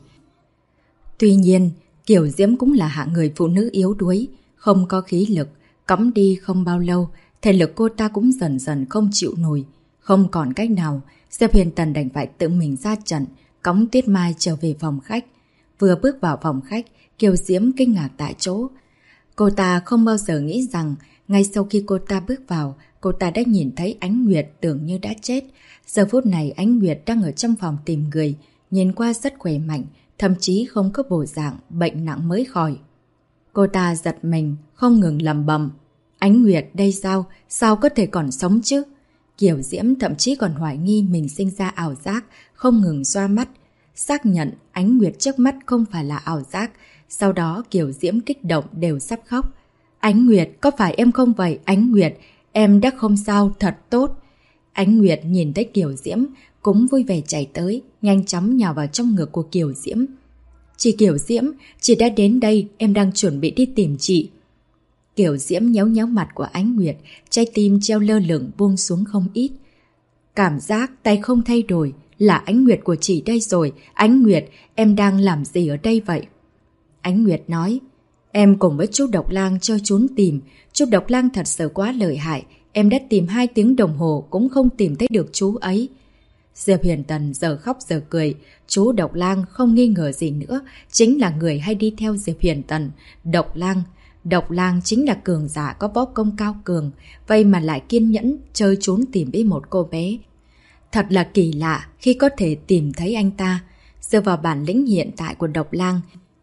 Tuy nhiên, Kiều Diễm cũng là hạng người phụ nữ yếu đuối, không có khí lực, cõng đi không bao lâu, thể lực cô ta cũng dần dần không chịu nổi. Không còn cách nào, Diệp Huyền Tần đành phải tự mình ra trận, cõng Tuyết Mai trở về phòng khách. Vừa bước vào phòng khách, Kiều Diễm kinh ngạc tại chỗ. Cô ta không bao giờ nghĩ rằng, ngay sau khi cô ta bước vào, cô ta đã nhìn thấy Ánh Nguyệt tưởng như đã chết. Giờ phút này Ánh Nguyệt đang ở trong phòng tìm người, nhìn qua rất khỏe mạnh, thậm chí không có bộ dạng bệnh nặng mới khỏi. Cô ta giật mình, không ngừng lầm bầm. Ánh Nguyệt đây sao? Sao có thể còn sống chứ? Kiều Diễm thậm chí còn hoài nghi mình sinh ra ảo giác, không ngừng xoa mắt. Xác nhận Ánh Nguyệt trước mắt không phải là ảo giác. Sau đó Kiều Diễm kích động đều sắp khóc. Ánh Nguyệt, có phải em không vậy? Ánh Nguyệt, em đã không sao, thật tốt. Ánh Nguyệt nhìn thấy Kiều Diễm, cũng vui vẻ chạy tới, nhanh chóng nhào vào trong ngực của Kiều Diễm. Chị Kiều Diễm, chị đã đến đây, em đang chuẩn bị đi tìm chị. Kiều Diễm nhéo nhéo mặt của Ánh Nguyệt, trái tim treo lơ lửng buông xuống không ít. Cảm giác tay không thay đổi, là Ánh Nguyệt của chị đây rồi. Ánh Nguyệt, em đang làm gì ở đây vậy? Ánh Nguyệt nói, em cùng với chú Độc Lang cho trốn tìm. Chú Độc Lang thật sự quá lợi hại, em đã tìm 2 tiếng đồng hồ cũng không tìm thấy được chú ấy. Diệp Huyền Tần giờ khóc giờ cười. Chú Độc Lang không nghi ngờ gì nữa, chính là người hay đi theo Diệp Huyền Tần. Độc Lang chính là cường giả có võ công cao cường, vậy mà lại kiên nhẫn chơi trốn tìm với một cô bé. Thật là kỳ lạ khi có thể tìm thấy anh ta. Dựa vào bản lĩnh hiện tại của Độc Lang,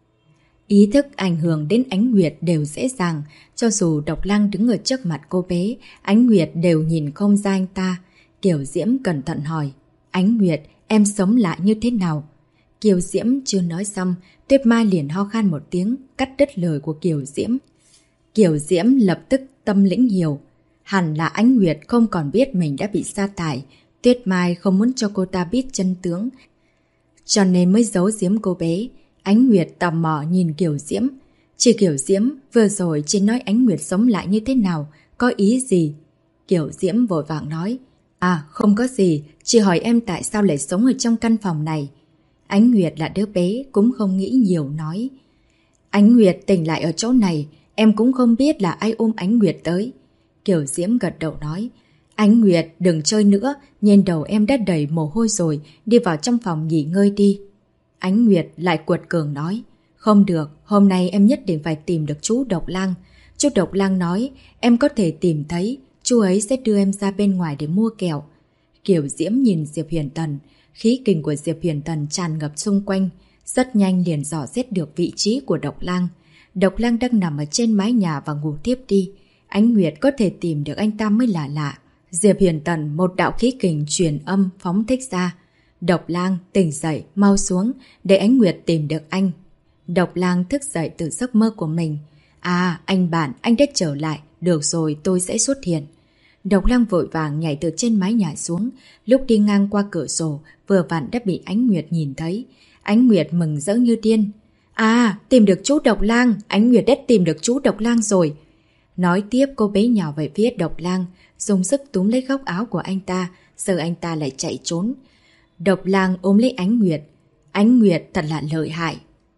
ý thức ảnh hưởng đến Ánh Nguyệt đều dễ dàng. Cho dù Độc Lang đứng ở trước mặt cô bé, Ánh Nguyệt đều nhìn không ra anh ta. Kiều Diễm cẩn thận hỏi, Ánh Nguyệt, em sống lại như thế nào? Kiều Diễm chưa nói xong, Tuyết Mai liền ho khan một tiếng, cắt đứt lời của Kiều Diễm. Kiều Diễm lập tức tâm lĩnh hiểu. Hẳn là Ánh Nguyệt không còn biết mình đã bị sa thải. Tuyết Mai không muốn cho cô ta biết chân tướng, cho nên mới giấu giếm cô bé. Ánh Nguyệt tò mò nhìn Kiều Diễm. Chị Kiều Diễm, vừa rồi chị nói Ánh Nguyệt sống lại như thế nào? Có ý gì? Kiều Diễm vội vàng nói, à không có gì, chị hỏi em tại sao lại sống ở trong căn phòng này. Ánh Nguyệt là đứa bé, cũng không nghĩ nhiều nói. Ánh Nguyệt tỉnh lại ở chỗ này, em cũng không biết là ai ôm Ánh Nguyệt tới. Kiều Diễm gật đầu nói, Ánh Nguyệt đừng chơi nữa, nhìn đầu em đã đầy mồ hôi rồi, đi vào trong phòng nghỉ ngơi đi. Ánh Nguyệt lại quật cường nói, không được, hôm nay em nhất định phải tìm được chú Độc Lang. Chú Độc Lang nói em có thể tìm thấy, chú ấy sẽ đưa em ra bên ngoài để mua kẹo. Kiều Diễm nhìn Diệp Huyền Tần, khí kình của Diệp Huyền Tần tràn ngập xung quanh, rất nhanh liền dò xét được vị trí của Độc Lang. Độc Lang đang nằm ở trên mái nhà và ngủ tiếp đi. Ánh Nguyệt có thể tìm được anh ta mới là lạ. Diệp Huyền Tần một đạo khí kình truyền âm phóng thích ra. Độc Lang tỉnh dậy, mau xuống, để Ánh Nguyệt tìm được anh. Độc Lang thức dậy từ giấc mơ của mình. À, anh bạn, anh đã trở lại, được rồi, tôi sẽ xuất hiện. Độc Lang vội vàng nhảy từ trên mái nhà xuống, lúc đi ngang qua cửa sổ, vừa vặn đã bị Ánh Nguyệt nhìn thấy. Ánh Nguyệt mừng rỡ như điên. À, tìm được chú Độc Lang, Ánh Nguyệt đã tìm được chú Độc Lang rồi. Nói tiếp cô bé nhào về phía Độc Lang, dùng sức túm lấy góc áo của anh ta, giờ anh ta lại chạy trốn. Độc Lang ôm lấy Ánh Nguyệt. Ánh Nguyệt thật là lợi hại.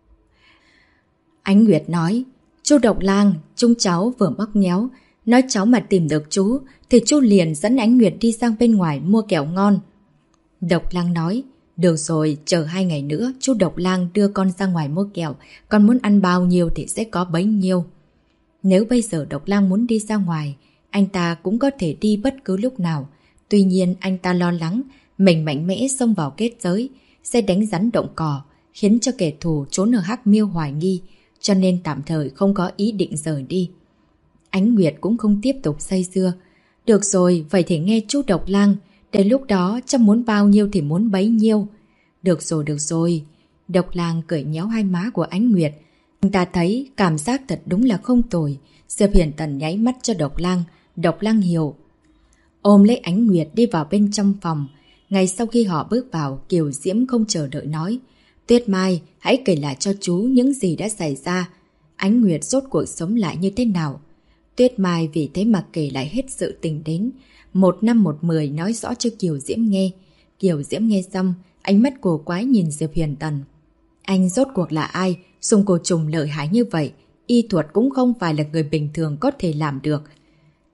Ánh Nguyệt nói, chú Độc Lang, chúng cháu vừa mắc méo, nói cháu mà tìm được chú, thì chú liền dẫn Ánh Nguyệt đi sang bên ngoài mua kẹo ngon. Độc Lang nói, được rồi, chờ 2 ngày nữa, chú Độc Lang đưa con ra ngoài mua kẹo, con muốn ăn bao nhiêu thì sẽ có bấy nhiêu. Nếu bây giờ Độc Lang muốn đi ra ngoài, anh ta cũng có thể đi bất cứ lúc nào. Tuy nhiên anh ta lo lắng, mình mạnh mẽ xông vào kết giới, sẽ đánh rắn động cỏ, khiến cho kẻ thù trốn ở Hắc Miêu hoài nghi, cho nên tạm thời không có ý định rời đi. Ánh Nguyệt cũng không tiếp tục xây dưa. Được rồi, vậy thì nghe chú Độc Lang, đến lúc đó cháu muốn bao nhiêu thì muốn bấy nhiêu. Được rồi. Độc Lang cởi nhéo hai má của Ánh Nguyệt. Anh ta thấy cảm giác thật đúng là không tồi. Diệp Huyền Tần nháy mắt cho Độc Lang. Độc Lang hiểu, ôm lấy Ánh Nguyệt đi vào bên trong phòng. Ngay sau khi họ bước vào, Kiều Diễm không chờ đợi nói, Tuyết Mai, hãy kể lại cho chú những gì đã xảy ra. Ánh Nguyệt rốt cuộc sống lại như thế nào? Tuyết Mai vì thế mà kể lại hết sự tình đến. 1 năm 1 10 nói rõ cho Kiều Diễm nghe. Kiều Diễm nghe xong, ánh mắt cổ quái nhìn Diệp Huyền Tần. Anh rốt cuộc là ai? Dùng cổ trùng lợi hại như vậy, y thuật cũng không phải là người bình thường có thể làm được.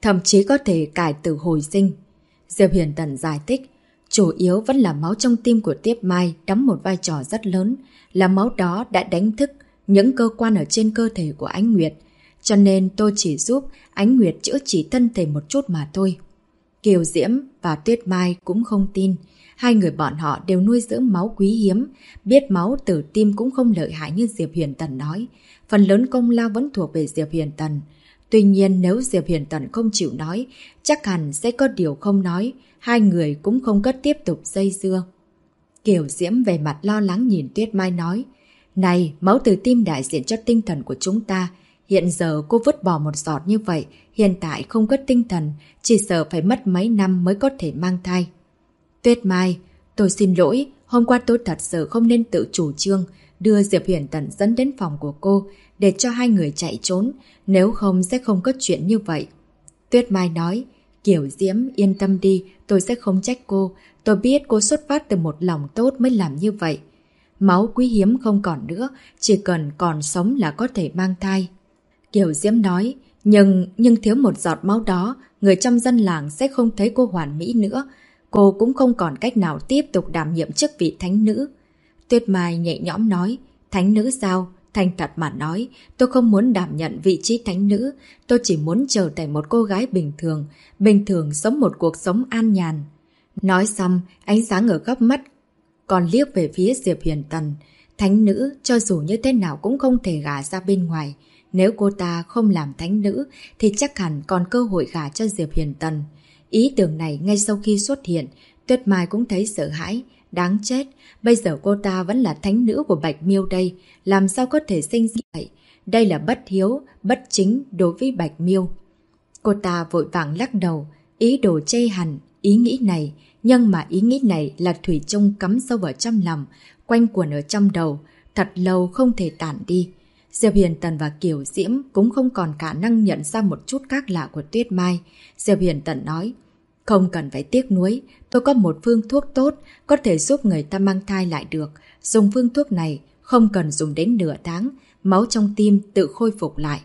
thậm chí có thể cải tử hồi sinh. Diệp Huyền Tần giải thích, chủ yếu vẫn là máu trong tim của Tiết Mai đóng một vai trò rất lớn, là máu đó đã đánh thức những cơ quan ở trên cơ thể của Ánh Nguyệt, cho nên tôi chỉ giúp Ánh Nguyệt chữa trị thân thể một chút mà thôi. Kiều Diễm và Tuyết Mai cũng không tin. Hai người bọn họ đều nuôi dưỡng máu quý hiếm, biết máu từ tim cũng không lợi hại như Diệp Huyền Tần nói. Phần lớn công lao vẫn thuộc về Diệp Huyền Tần. Tuy nhiên nếu Diệp Huyền Tần không chịu nói, chắc hẳn sẽ có điều không nói, hai người cũng không có tiếp tục dây dưa. Kiều Diễm về mặt lo lắng nhìn Tuyết Mai nói, này, máu từ tim đại diện cho tinh thần của chúng ta. Hiện giờ cô vứt bỏ một giọt như vậy, hiện tại không có tinh thần, chỉ sợ phải mất mấy năm mới có thể mang thai. Tuyết Mai, tôi xin lỗi, hôm qua tôi thật sự không nên tự chủ trương, đưa Diệp Huyền Tần dẫn đến phòng của cô, để cho hai người chạy trốn, nếu không sẽ không có chuyện như vậy. Tuyết Mai nói, Kiều Diễm yên tâm đi, tôi sẽ không trách cô, tôi biết cô xuất phát từ một lòng tốt mới làm như vậy. Máu quý hiếm không còn nữa, chỉ cần còn sống là có thể mang thai. Kiều Diễm nói, nhưng thiếu một giọt máu đó, người trong dân làng sẽ không thấy cô hoàn mỹ nữa. Cô cũng không còn cách nào tiếp tục đảm nhiệm chức vị thánh nữ. Tuyết Mai nhẹ nhõm nói, thánh nữ sao? Thành thật mà nói, tôi không muốn đảm nhận vị trí thánh nữ, tôi chỉ muốn trở thành một cô gái bình thường sống một cuộc sống an nhàn. Nói xong, ánh sáng ở góc mắt còn liếc về phía Diệp Huyền Tần. Thánh nữ cho dù như thế nào cũng không thể gả ra bên ngoài. Nếu cô ta không làm thánh nữ thì chắc hẳn còn cơ hội gả cho Diệp Huyền Tần. Ý tưởng này ngay sau khi xuất hiện, Tuyết Mai cũng thấy sợ hãi. Đáng chết, bây giờ cô ta vẫn là thánh nữ của Bạch Miêu đây, làm sao có thể sinh ra vậy? Đây là bất hiếu, bất chính đối với Bạch Miêu. Cô ta vội vàng lắc đầu, ý đồ chê hẳn ý nghĩ này, nhưng mà ý nghĩ này là thủy chung cắm sâu vào trong lòng, quanh quẩn ở trong đầu, thật lâu không thể tản đi. Diệp Huyền Tần và Kiều Diễm cũng không còn khả năng nhận ra một chút khác lạ của Tuyết Mai. Diệp Huyền Tần nói, không cần phải tiếc nuối, tôi có một phương thuốc tốt, có thể giúp người ta mang thai lại được. Dùng phương thuốc này, không cần dùng đến nửa tháng, máu trong tim tự khôi phục lại.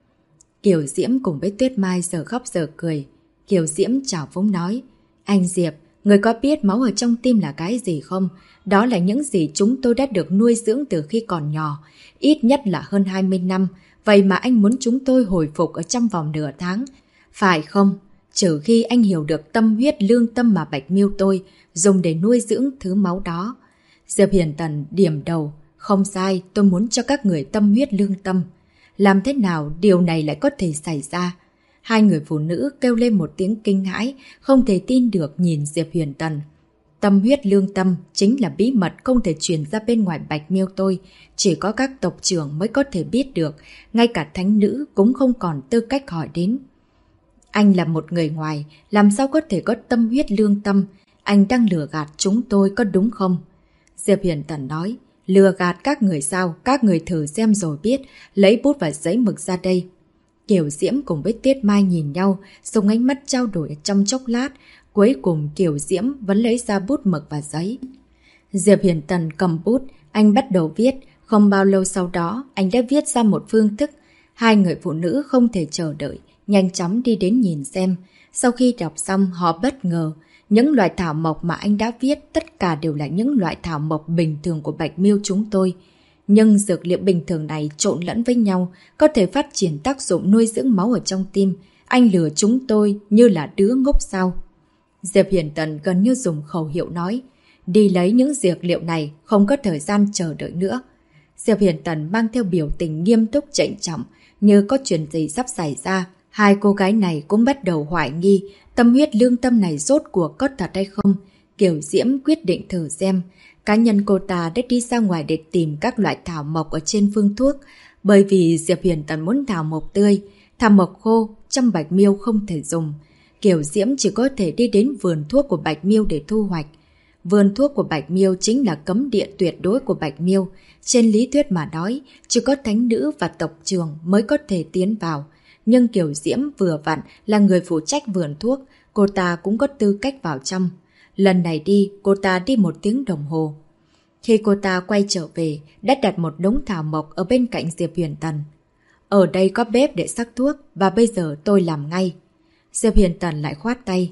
Kiều Diễm cùng với Tuyết Mai giờ khóc giờ cười. Kiều Diễm chào phúng nói, anh Diệp, người có biết máu ở trong tim là cái gì không? Đó là những gì chúng tôi đã được nuôi dưỡng từ khi còn nhỏ, ít nhất là hơn 20 năm, vậy mà anh muốn chúng tôi hồi phục ở trong vòng nửa tháng. Phải không? Trừ khi anh hiểu được tâm huyết lương tâm mà Bạch Miêu tôi dùng để nuôi dưỡng thứ máu đó. Diệp Huyền Tần điểm đầu, không sai, tôi muốn cho các người tâm huyết lương tâm. Làm thế nào điều này lại có thể xảy ra? Hai người phụ nữ kêu lên một tiếng kinh hãi, không thể tin được nhìn Diệp Huyền Tần. Tâm huyết lương tâm chính là bí mật không thể truyền ra bên ngoài Bạch Miêu tôi, chỉ có các tộc trưởng mới có thể biết được, ngay cả thánh nữ cũng không còn tư cách hỏi đến. Anh là một người ngoài, làm sao có thể có tâm huyết lương tâm? Anh đang lừa gạt chúng tôi có đúng không? Diệp Huyền Tần nói, lừa gạt các người sao? Các người thử xem rồi biết, lấy bút và giấy mực ra đây. Kiều Diễm cùng với Tuyết Mai nhìn nhau, dùng ánh mắt trao đổi trong chốc lát. Cuối cùng Kiều Diễm vẫn lấy ra bút mực và giấy. Diệp Huyền Tần cầm bút, anh bắt đầu viết. Không bao lâu sau đó, anh đã viết ra một phương thức. Hai người phụ nữ không thể chờ đợi, nhanh chóng đi đến nhìn xem. Sau khi đọc xong, họ bất ngờ. Những loại thảo mộc mà anh đã viết tất cả đều là những loại thảo mộc bình thường của Bạch Miêu chúng tôi. Nhưng dược liệu bình thường này trộn lẫn với nhau, có thể phát triển tác dụng nuôi dưỡng máu ở trong tim. Anh lừa chúng tôi như là đứa ngốc sao? Diệp Huyền Tần gần như dùng khẩu hiệu nói, đi lấy những dược liệu này, không có thời gian chờ đợi nữa. Diệp Huyền Tần mang theo biểu tình nghiêm túc trịnh trọng, như có chuyện gì sắp xảy ra. Hai cô gái này cũng bắt đầu hoài nghi, tâm huyết lương tâm này rốt cuộc có thật hay không. Kiều Diễm quyết định thử xem. Cá nhân cô ta đã đi ra ngoài để tìm các loại thảo mộc ở trên phương thuốc, bởi vì Diệp Huyền Tần muốn thảo mộc tươi, thảo mộc khô trong Bạch Miêu không thể dùng. Kiều Diễm chỉ có thể đi đến vườn thuốc của Bạch Miêu để thu hoạch. Vườn thuốc của Bạch Miêu chính là cấm địa tuyệt đối của Bạch Miêu. Trên lý thuyết mà nói, chỉ có thánh nữ và tộc trưởng mới có thể tiến vào. Nhưng Kiều Diễm vừa vặn là người phụ trách vườn thuốc, cô ta cũng có tư cách vào trong. Lần này đi, cô ta đi 1 tiếng đồng hồ. Khi cô ta quay trở về, đã đặt một đống thảo mộc ở bên cạnh Diệp Huyền Tần. Ở đây có bếp để sắc thuốc và bây giờ tôi làm ngay. Diệp Hiền Tần lại khoát tay.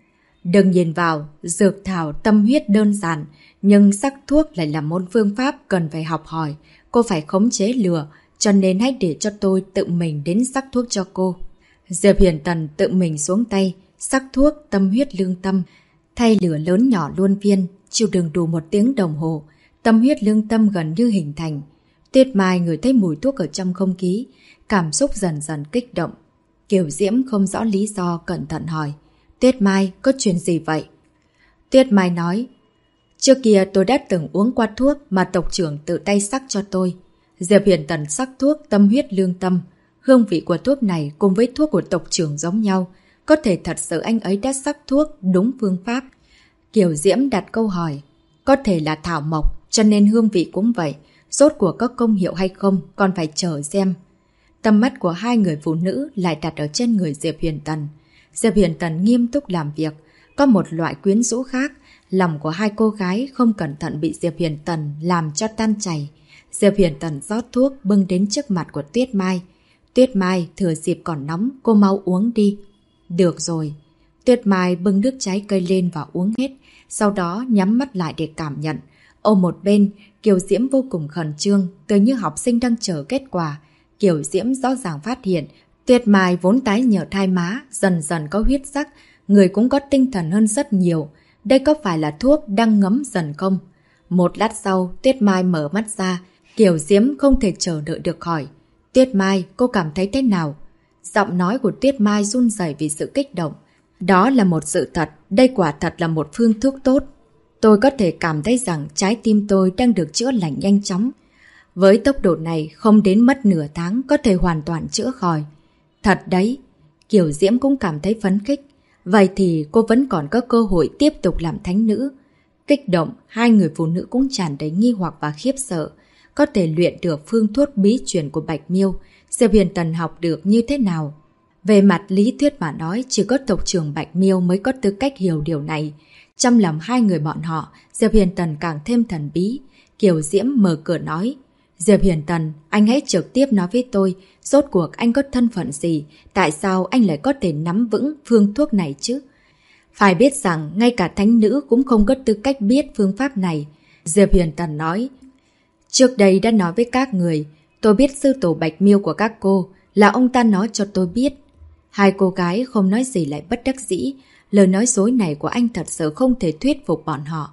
Đừng nhìn vào, dược thảo tâm huyết đơn giản, nhưng sắc thuốc lại là môn phương pháp cần phải học hỏi. Cô phải khống chế lửa, cho nên hãy để cho tôi tự mình đến sắc thuốc cho cô. Diệp Hiền Tần tự mình xuống tay, sắc thuốc tâm huyết lương tâm, thay lửa lớn nhỏ luân phiên, chịu đựng đủ 1 tiếng đồng hồ. Tâm huyết lương tâm gần như hình thành. Tuyết Mai ngửi thấy mùi thuốc ở trong không khí, cảm xúc dần dần kích động. Kiều Diễm không rõ lý do cẩn thận hỏi. Tuyết Mai, có chuyện gì vậy? Tuyết Mai nói, trước kia tôi đã từng uống qua thuốc mà tộc trưởng tự tay sắc cho tôi. Diệp Hiền Tần sắc thuốc tâm huyết lương tâm. Hương vị của thuốc này cùng với thuốc của tộc trưởng giống nhau. Có thể thật sự anh ấy đã sắc thuốc đúng phương pháp. Kiều Diễm đặt câu hỏi. Có thể là thảo mộc, cho nên hương vị cũng vậy. Rốt cuộc có công hiệu hay không, còn phải chờ xem. Tầm mắt của hai người phụ nữ lại đặt ở trên người Diệp Hiền Tần. Diệp Hiền Tần nghiêm túc làm việc. Có một loại quyến rũ khác. Lòng của hai cô gái không cẩn thận bị Diệp Hiền Tần làm cho tan chảy. Diệp Hiền Tần rót thuốc bưng đến trước mặt của Tuyết Mai. Tuyết Mai, thừa dịp còn nóng, cô mau uống đi. Được rồi. Tuyết Mai bưng nước trái cây lên và uống hết. Sau đó nhắm mắt lại để cảm nhận. Ở một bên, Kiều Diễm vô cùng khẩn trương, tự như học sinh đang chờ kết quả. Kiều Diễm rõ ràng phát hiện, Tuyết Mai vốn tái nhợt hai má, dần dần có huyết sắc, người cũng có tinh thần hơn rất nhiều. Đây có phải là thuốc đang ngấm dần không? Một lát sau, Tuyết Mai mở mắt ra, Kiều Diễm không thể chờ đợi được hỏi. Tuyết Mai, cô cảm thấy thế nào? Giọng nói của Tuyết Mai run rẩy vì sự kích động. Đó là một sự thật, đây quả thật là một phương thuốc tốt. Tôi có thể cảm thấy rằng trái tim tôi đang được chữa lành nhanh chóng. Với tốc độ này, không đến mất nửa tháng có thể hoàn toàn chữa khỏi. Thật đấy, Kiều Diễm cũng cảm thấy phấn khích. Vậy thì cô vẫn còn có cơ hội tiếp tục làm thánh nữ. Kích động, hai người phụ nữ cũng tràn đầy nghi hoặc và khiếp sợ. Có thể luyện được phương thuốc bí truyền của Bạch Miêu, Diệp Hiền Tần học được như thế nào? Về mặt lý thuyết mà nói, chỉ có tộc trưởng Bạch Miêu mới có tư cách hiểu điều này. Trong lòng hai người bọn họ, Diệp Hiền Tần càng thêm thần bí. Kiều Diễm mở cửa nói, Diệp Hiền Tần, anh hãy trực tiếp nói với tôi, rốt cuộc anh có thân phận gì, tại sao anh lại có thể nắm vững phương thuốc này chứ? Phải biết rằng, ngay cả thánh nữ cũng không có tư cách biết phương pháp này. Diệp Hiền Tần nói, trước đây đã nói với các người, tôi biết sư tổ Bạch Miêu của các cô, là ông ta nói cho tôi biết. Hai cô gái không nói gì lại bất đắc dĩ, lời nói dối này của anh thật sự không thể thuyết phục bọn họ.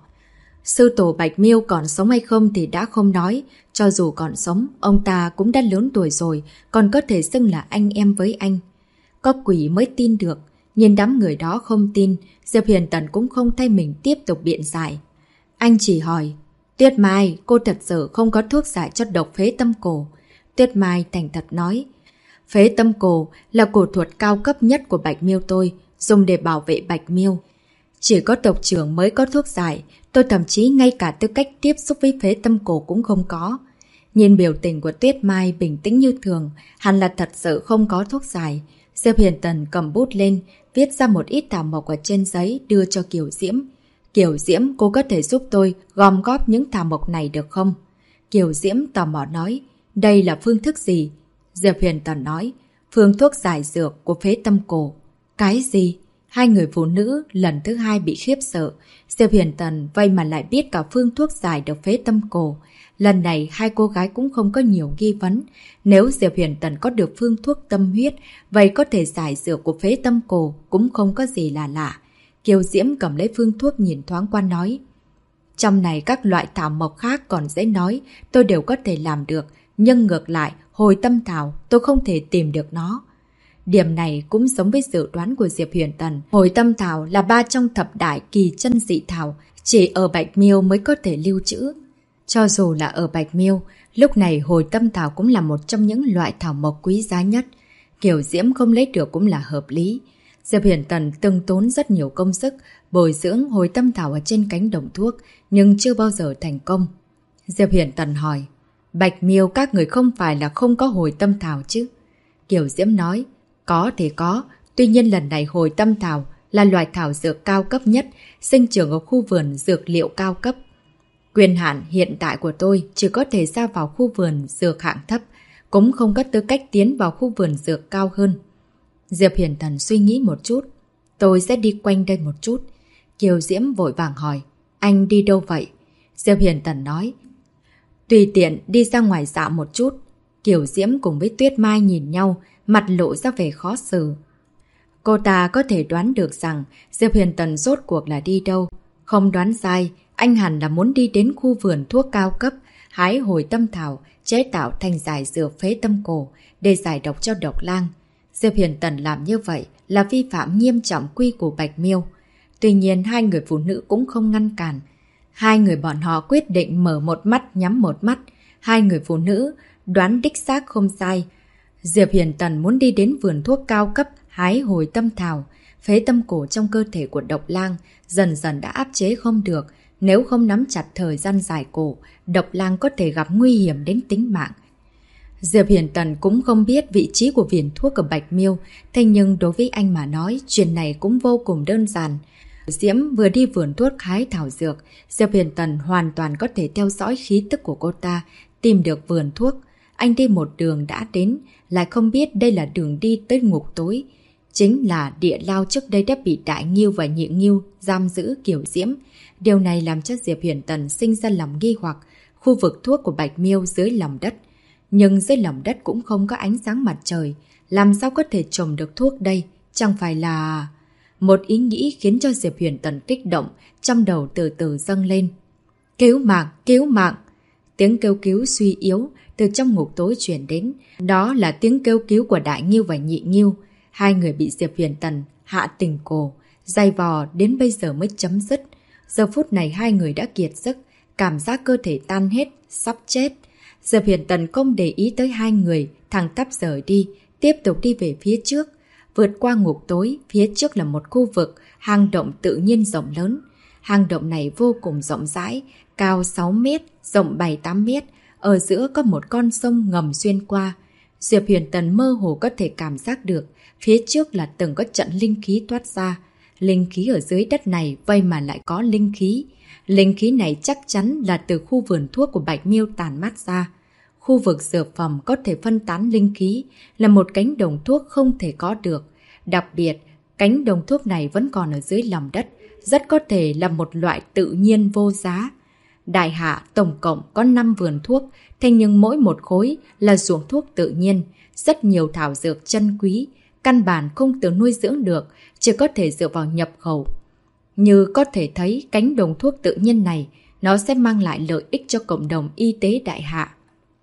Sư tổ Bạch Miêu còn sống hay không thì đã không nói, cho dù còn sống, ông ta cũng đã lớn tuổi rồi, còn có thể xưng là anh em với anh. Có quỷ mới tin được, nhìn đám người đó không tin, Diệp Hiền Tần cũng không thay mình tiếp tục biện giải. Anh chỉ hỏi, Tuyết Mai, cô thật sự không có thuốc giải cho độc phế tâm cổ. Tuyết Mai thành thật nói, phế tâm cổ là cổ thuật cao cấp nhất của Bạch Miêu tôi, dùng để bảo vệ Bạch Miêu. Chỉ có tộc trưởng mới có thuốc giải, tôi thậm chí ngay cả tư cách tiếp xúc với phế tâm cổ cũng không có. Nhìn biểu tình của Tuyết Mai bình tĩnh như thường, hẳn là thật sự không có thuốc giải. Diệp Hiền Tần cầm bút lên, viết ra một ít thảo mộc ở trên giấy đưa cho Kiều Diễm. Kiều Diễm, cô có thể giúp tôi gom góp những thảo mộc này được không? Kiều Diễm tò mò nói, đây là phương thức gì? Diệp Hiền Tần nói, phương thuốc giải dược của phế tâm cổ. Cái gì? Hai người phụ nữ lần thứ hai bị khiếp sợ. Diệp Hiền Tần vậy mà lại biết cả phương thuốc giải được phế tâm cổ. Lần này hai cô gái cũng không có nhiều nghi vấn. Nếu Diệp Hiền Tần có được phương thuốc tâm huyết, vậy có thể giải dược của phế tâm cổ cũng không có gì là lạ. Kiều Diễm cầm lấy phương thuốc nhìn thoáng qua nói, trong này các loại thảo mộc khác còn dễ nói, tôi đều có thể làm được, nhưng ngược lại, hồi tâm thảo, tôi không thể tìm được nó. Điểm này cũng giống với dự đoán của Diệp Hiền Tần. Hồi tâm thảo là 3 trong thập đại kỳ chân dị thảo, chỉ ở Bạch Miêu mới có thể lưu trữ. Cho dù là ở Bạch Miêu, lúc này hồi tâm thảo cũng là một trong những loại thảo mộc quý giá nhất. Kiều Diễm không lấy được cũng là hợp lý. Diệp Hiền Tần từng tốn rất nhiều công sức bồi dưỡng hồi tâm thảo ở trên cánh đồng thuốc, nhưng chưa bao giờ thành công. Diệp Hiền Tần hỏi, Bạch Miêu các người không phải là không có hồi tâm thảo chứ? Kiều Diễm nói, có thì có, tuy nhiên lần này hồi tâm thảo là loại thảo dược cao cấp nhất, sinh trưởng ở khu vườn dược liệu cao cấp. Quyền hạn hiện tại của tôi chỉ có thể ra vào khu vườn dược hạng thấp, cũng không có tư cách tiến vào khu vườn dược cao hơn. Diệp Hiền Tần suy nghĩ một chút. Tôi sẽ đi quanh đây một chút. Kiều Diễm vội vàng hỏi. Anh đi đâu vậy? Diệp Hiền Tần nói. Tùy tiện đi ra ngoài dạo một chút. Kiều Diễm cùng với Tuyết Mai nhìn nhau, mặt lộ ra vẻ khó xử. Cô ta có thể đoán được rằng Diệp Hiền Tần rốt cuộc là đi đâu. Không đoán sai, anh hẳn là muốn đi đến khu vườn thuốc cao cấp, hái hồi tâm thảo, chế tạo thành giải dược phế tâm cổ để giải độc cho độc lang. Diệp Hiền Tần làm như vậy là vi phạm nghiêm trọng quy của Bạch Miêu. Tuy nhiên hai người phụ nữ cũng không ngăn cản. Hai người bọn họ quyết định mở một mắt nhắm một mắt. Hai người phụ nữ đoán đích xác không sai. Diệp Hiền Tần muốn đi đến vườn thuốc cao cấp hái hồi tâm thảo, phế tâm cổ trong cơ thể của độc lang dần dần đã áp chế không được. Nếu không nắm chặt thời gian dài cổ, độc lang có thể gặp nguy hiểm đến tính mạng. Diệp Hiền Tần cũng không biết vị trí của vườn thuốc ở Bạch Miêu, thế nhưng đối với anh mà nói, chuyện này cũng vô cùng đơn giản. Diễm vừa đi vườn thuốc hái thảo dược, Diệp Hiền Tần hoàn toàn có thể theo dõi khí tức của cô ta, tìm được vườn thuốc. Anh đi một đường đã đến, lại không biết đây là đường đi tới ngục tối. Chính là địa lao trước đây đã bị Đại Nghiêu và Nhị Nghiêu giam giữ Kiều Diễm. Điều này làm cho Diệp Hiền Tần sinh ra lòng nghi hoặc. Khu vực thuốc của Bạch Miêu dưới lòng đất. Nhưng dưới lòng đất cũng không có ánh sáng mặt trời. Làm sao có thể trồng được thuốc đây? Chẳng phải là... Một ý nghĩ khiến cho Diệp Hiền Tần kích động, trong đầu từ từ dâng lên. Cứu mạng, cứu mạng! Tiếng kêu cứu suy yếu từ trong ngục tối truyền đến. Đó là tiếng kêu cứu của Đại Nghiêu và Nhị Nghiêu. Hai người bị Diệp Hiền Tần hạ tình cổ, dày vò đến bây giờ mới chấm dứt. Giờ phút này hai người đã kiệt sức, cảm giác cơ thể tan hết, sắp chết. Diệp Hiền Tần không để ý tới hai người, thẳng tắp rời đi, tiếp tục đi về phía trước. Vượt qua ngục tối, phía trước là một khu vực, hang động tự nhiên rộng lớn. Hang động này vô cùng rộng rãi, cao 6 mét, rộng 7-8 mét. Ở giữa có một con sông ngầm xuyên qua. Diệp Hiền Tần mơ hồ có thể cảm giác được, phía trước là từng có trận linh khí thoát ra. Linh khí ở dưới đất này vậy mà lại có linh khí. Linh khí này chắc chắn là từ khu vườn thuốc của Bạch Miêu tản mát ra. Khu vực dược phẩm có thể phân tán linh khí là một cánh đồng thuốc không thể có được. Đặc biệt, cánh đồng thuốc này vẫn còn ở dưới lòng đất, rất có thể là một loại tự nhiên vô giá. Đại Hạ tổng cộng có 5 vườn thuốc, thế nhưng mỗi một khối là ruộng thuốc tự nhiên, rất nhiều thảo dược chân quý, căn bản không tự nuôi dưỡng được, chỉ có thể dựa vào nhập khẩu. Như có thể thấy cánh đồng thuốc tự nhiên này, nó sẽ mang lại lợi ích cho cộng đồng y tế Đại Hạ.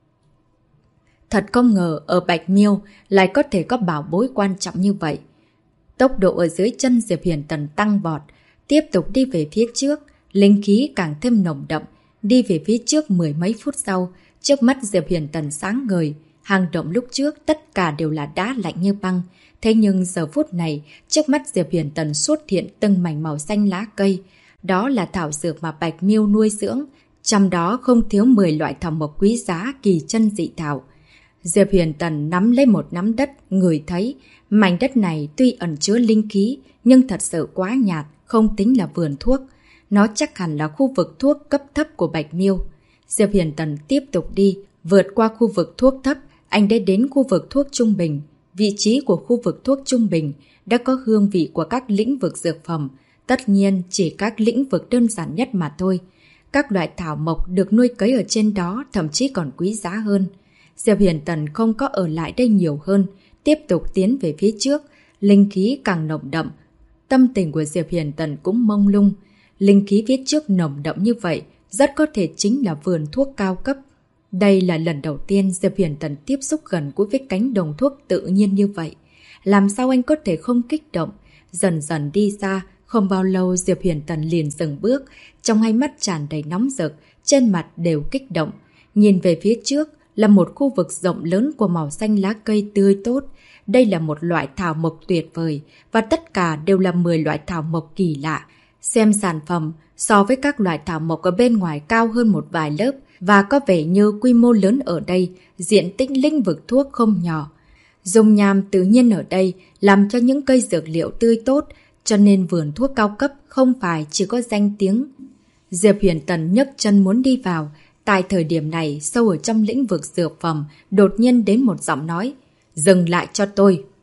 Thật không ngờ ở Bạch Miêu lại có thể có bảo bối quan trọng như vậy. Tốc độ ở dưới chân Diệp Hiền Tần tăng vọt, tiếp tục đi về phía trước, linh khí càng thêm nồng đậm, đi về phía trước 10 mấy phút sau, trước mắt Diệp Hiền Tần sáng ngời, hang động lúc trước tất cả đều là đá lạnh như băng, thế nhưng giờ phút này, trước mắt Diệp Hiền Tần xuất hiện từng mảnh màu xanh lá cây, đó là thảo dược mà Bạch Miêu nuôi dưỡng, trong đó không thiếu 10 loại thảo mộc quý giá kỳ chân dị thảo. Diệp Hiền Tần nắm lấy một nắm đất, ngửi thấy, mảnh đất này tuy ẩn chứa linh khí, nhưng thật sự quá nhạt, không tính là vườn thuốc. Nó chắc hẳn là khu vực thuốc cấp thấp của Bạch Miêu. Diệp Hiền Tần tiếp tục đi, vượt qua khu vực thuốc thấp, anh đã đến khu vực thuốc trung bình. Vị trí của khu vực thuốc trung bình đã có hương vị của các lĩnh vực dược phẩm, tất nhiên chỉ các lĩnh vực đơn giản nhất mà thôi. Các loại thảo mộc được nuôi cấy ở trên đó thậm chí còn quý giá hơn. Diệp Hiền Tần không có ở lại đây nhiều hơn, tiếp tục tiến về phía trước, linh khí càng nồng đậm. Tâm tình của Diệp Hiền Tần cũng mông lung, linh khí phía trước nồng đậm như vậy, rất có thể chính là vườn thuốc cao cấp. Đây là lần đầu tiên Diệp Hiền Tần tiếp xúc gần gũi với cánh đồng thuốc tự nhiên như vậy. Làm sao anh có thể không kích động? Dần dần đi xa, không bao lâu Diệp Hiền Tần liền dừng bước, trong hai mắt tràn đầy nóng rực, trên mặt đều kích động. Nhìn về phía trước là một khu vực rộng lớn của màu xanh lá cây tươi tốt. Đây là một loại thảo mộc tuyệt vời, và tất cả đều là 10 loại thảo mộc kỳ lạ. Xem sản phẩm, so với các loại thảo mộc ở bên ngoài cao hơn một vài lớp, và có vẻ như quy mô lớn ở đây, diện tích lĩnh vực thuốc không nhỏ. Dung nham tự nhiên ở đây làm cho những cây dược liệu tươi tốt, cho nên vườn thuốc cao cấp không phải chỉ có danh tiếng. Diệp Hiền Tần nhấc chân muốn đi vào. Tại thời điểm này, sâu ở trong lĩnh vực dược phẩm, đột nhiên đến một giọng nói. Dừng lại cho tôi.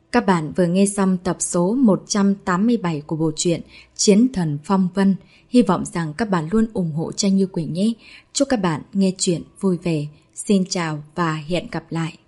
Các bạn vừa nghe xong tập số 187 của bộ truyện Chiến Thần Phong Vân. Hy vọng rằng các bạn luôn ủng hộ Tranh Như Quỳnh nhé. Chúc các bạn nghe chuyện vui vẻ. Xin chào và hẹn gặp lại.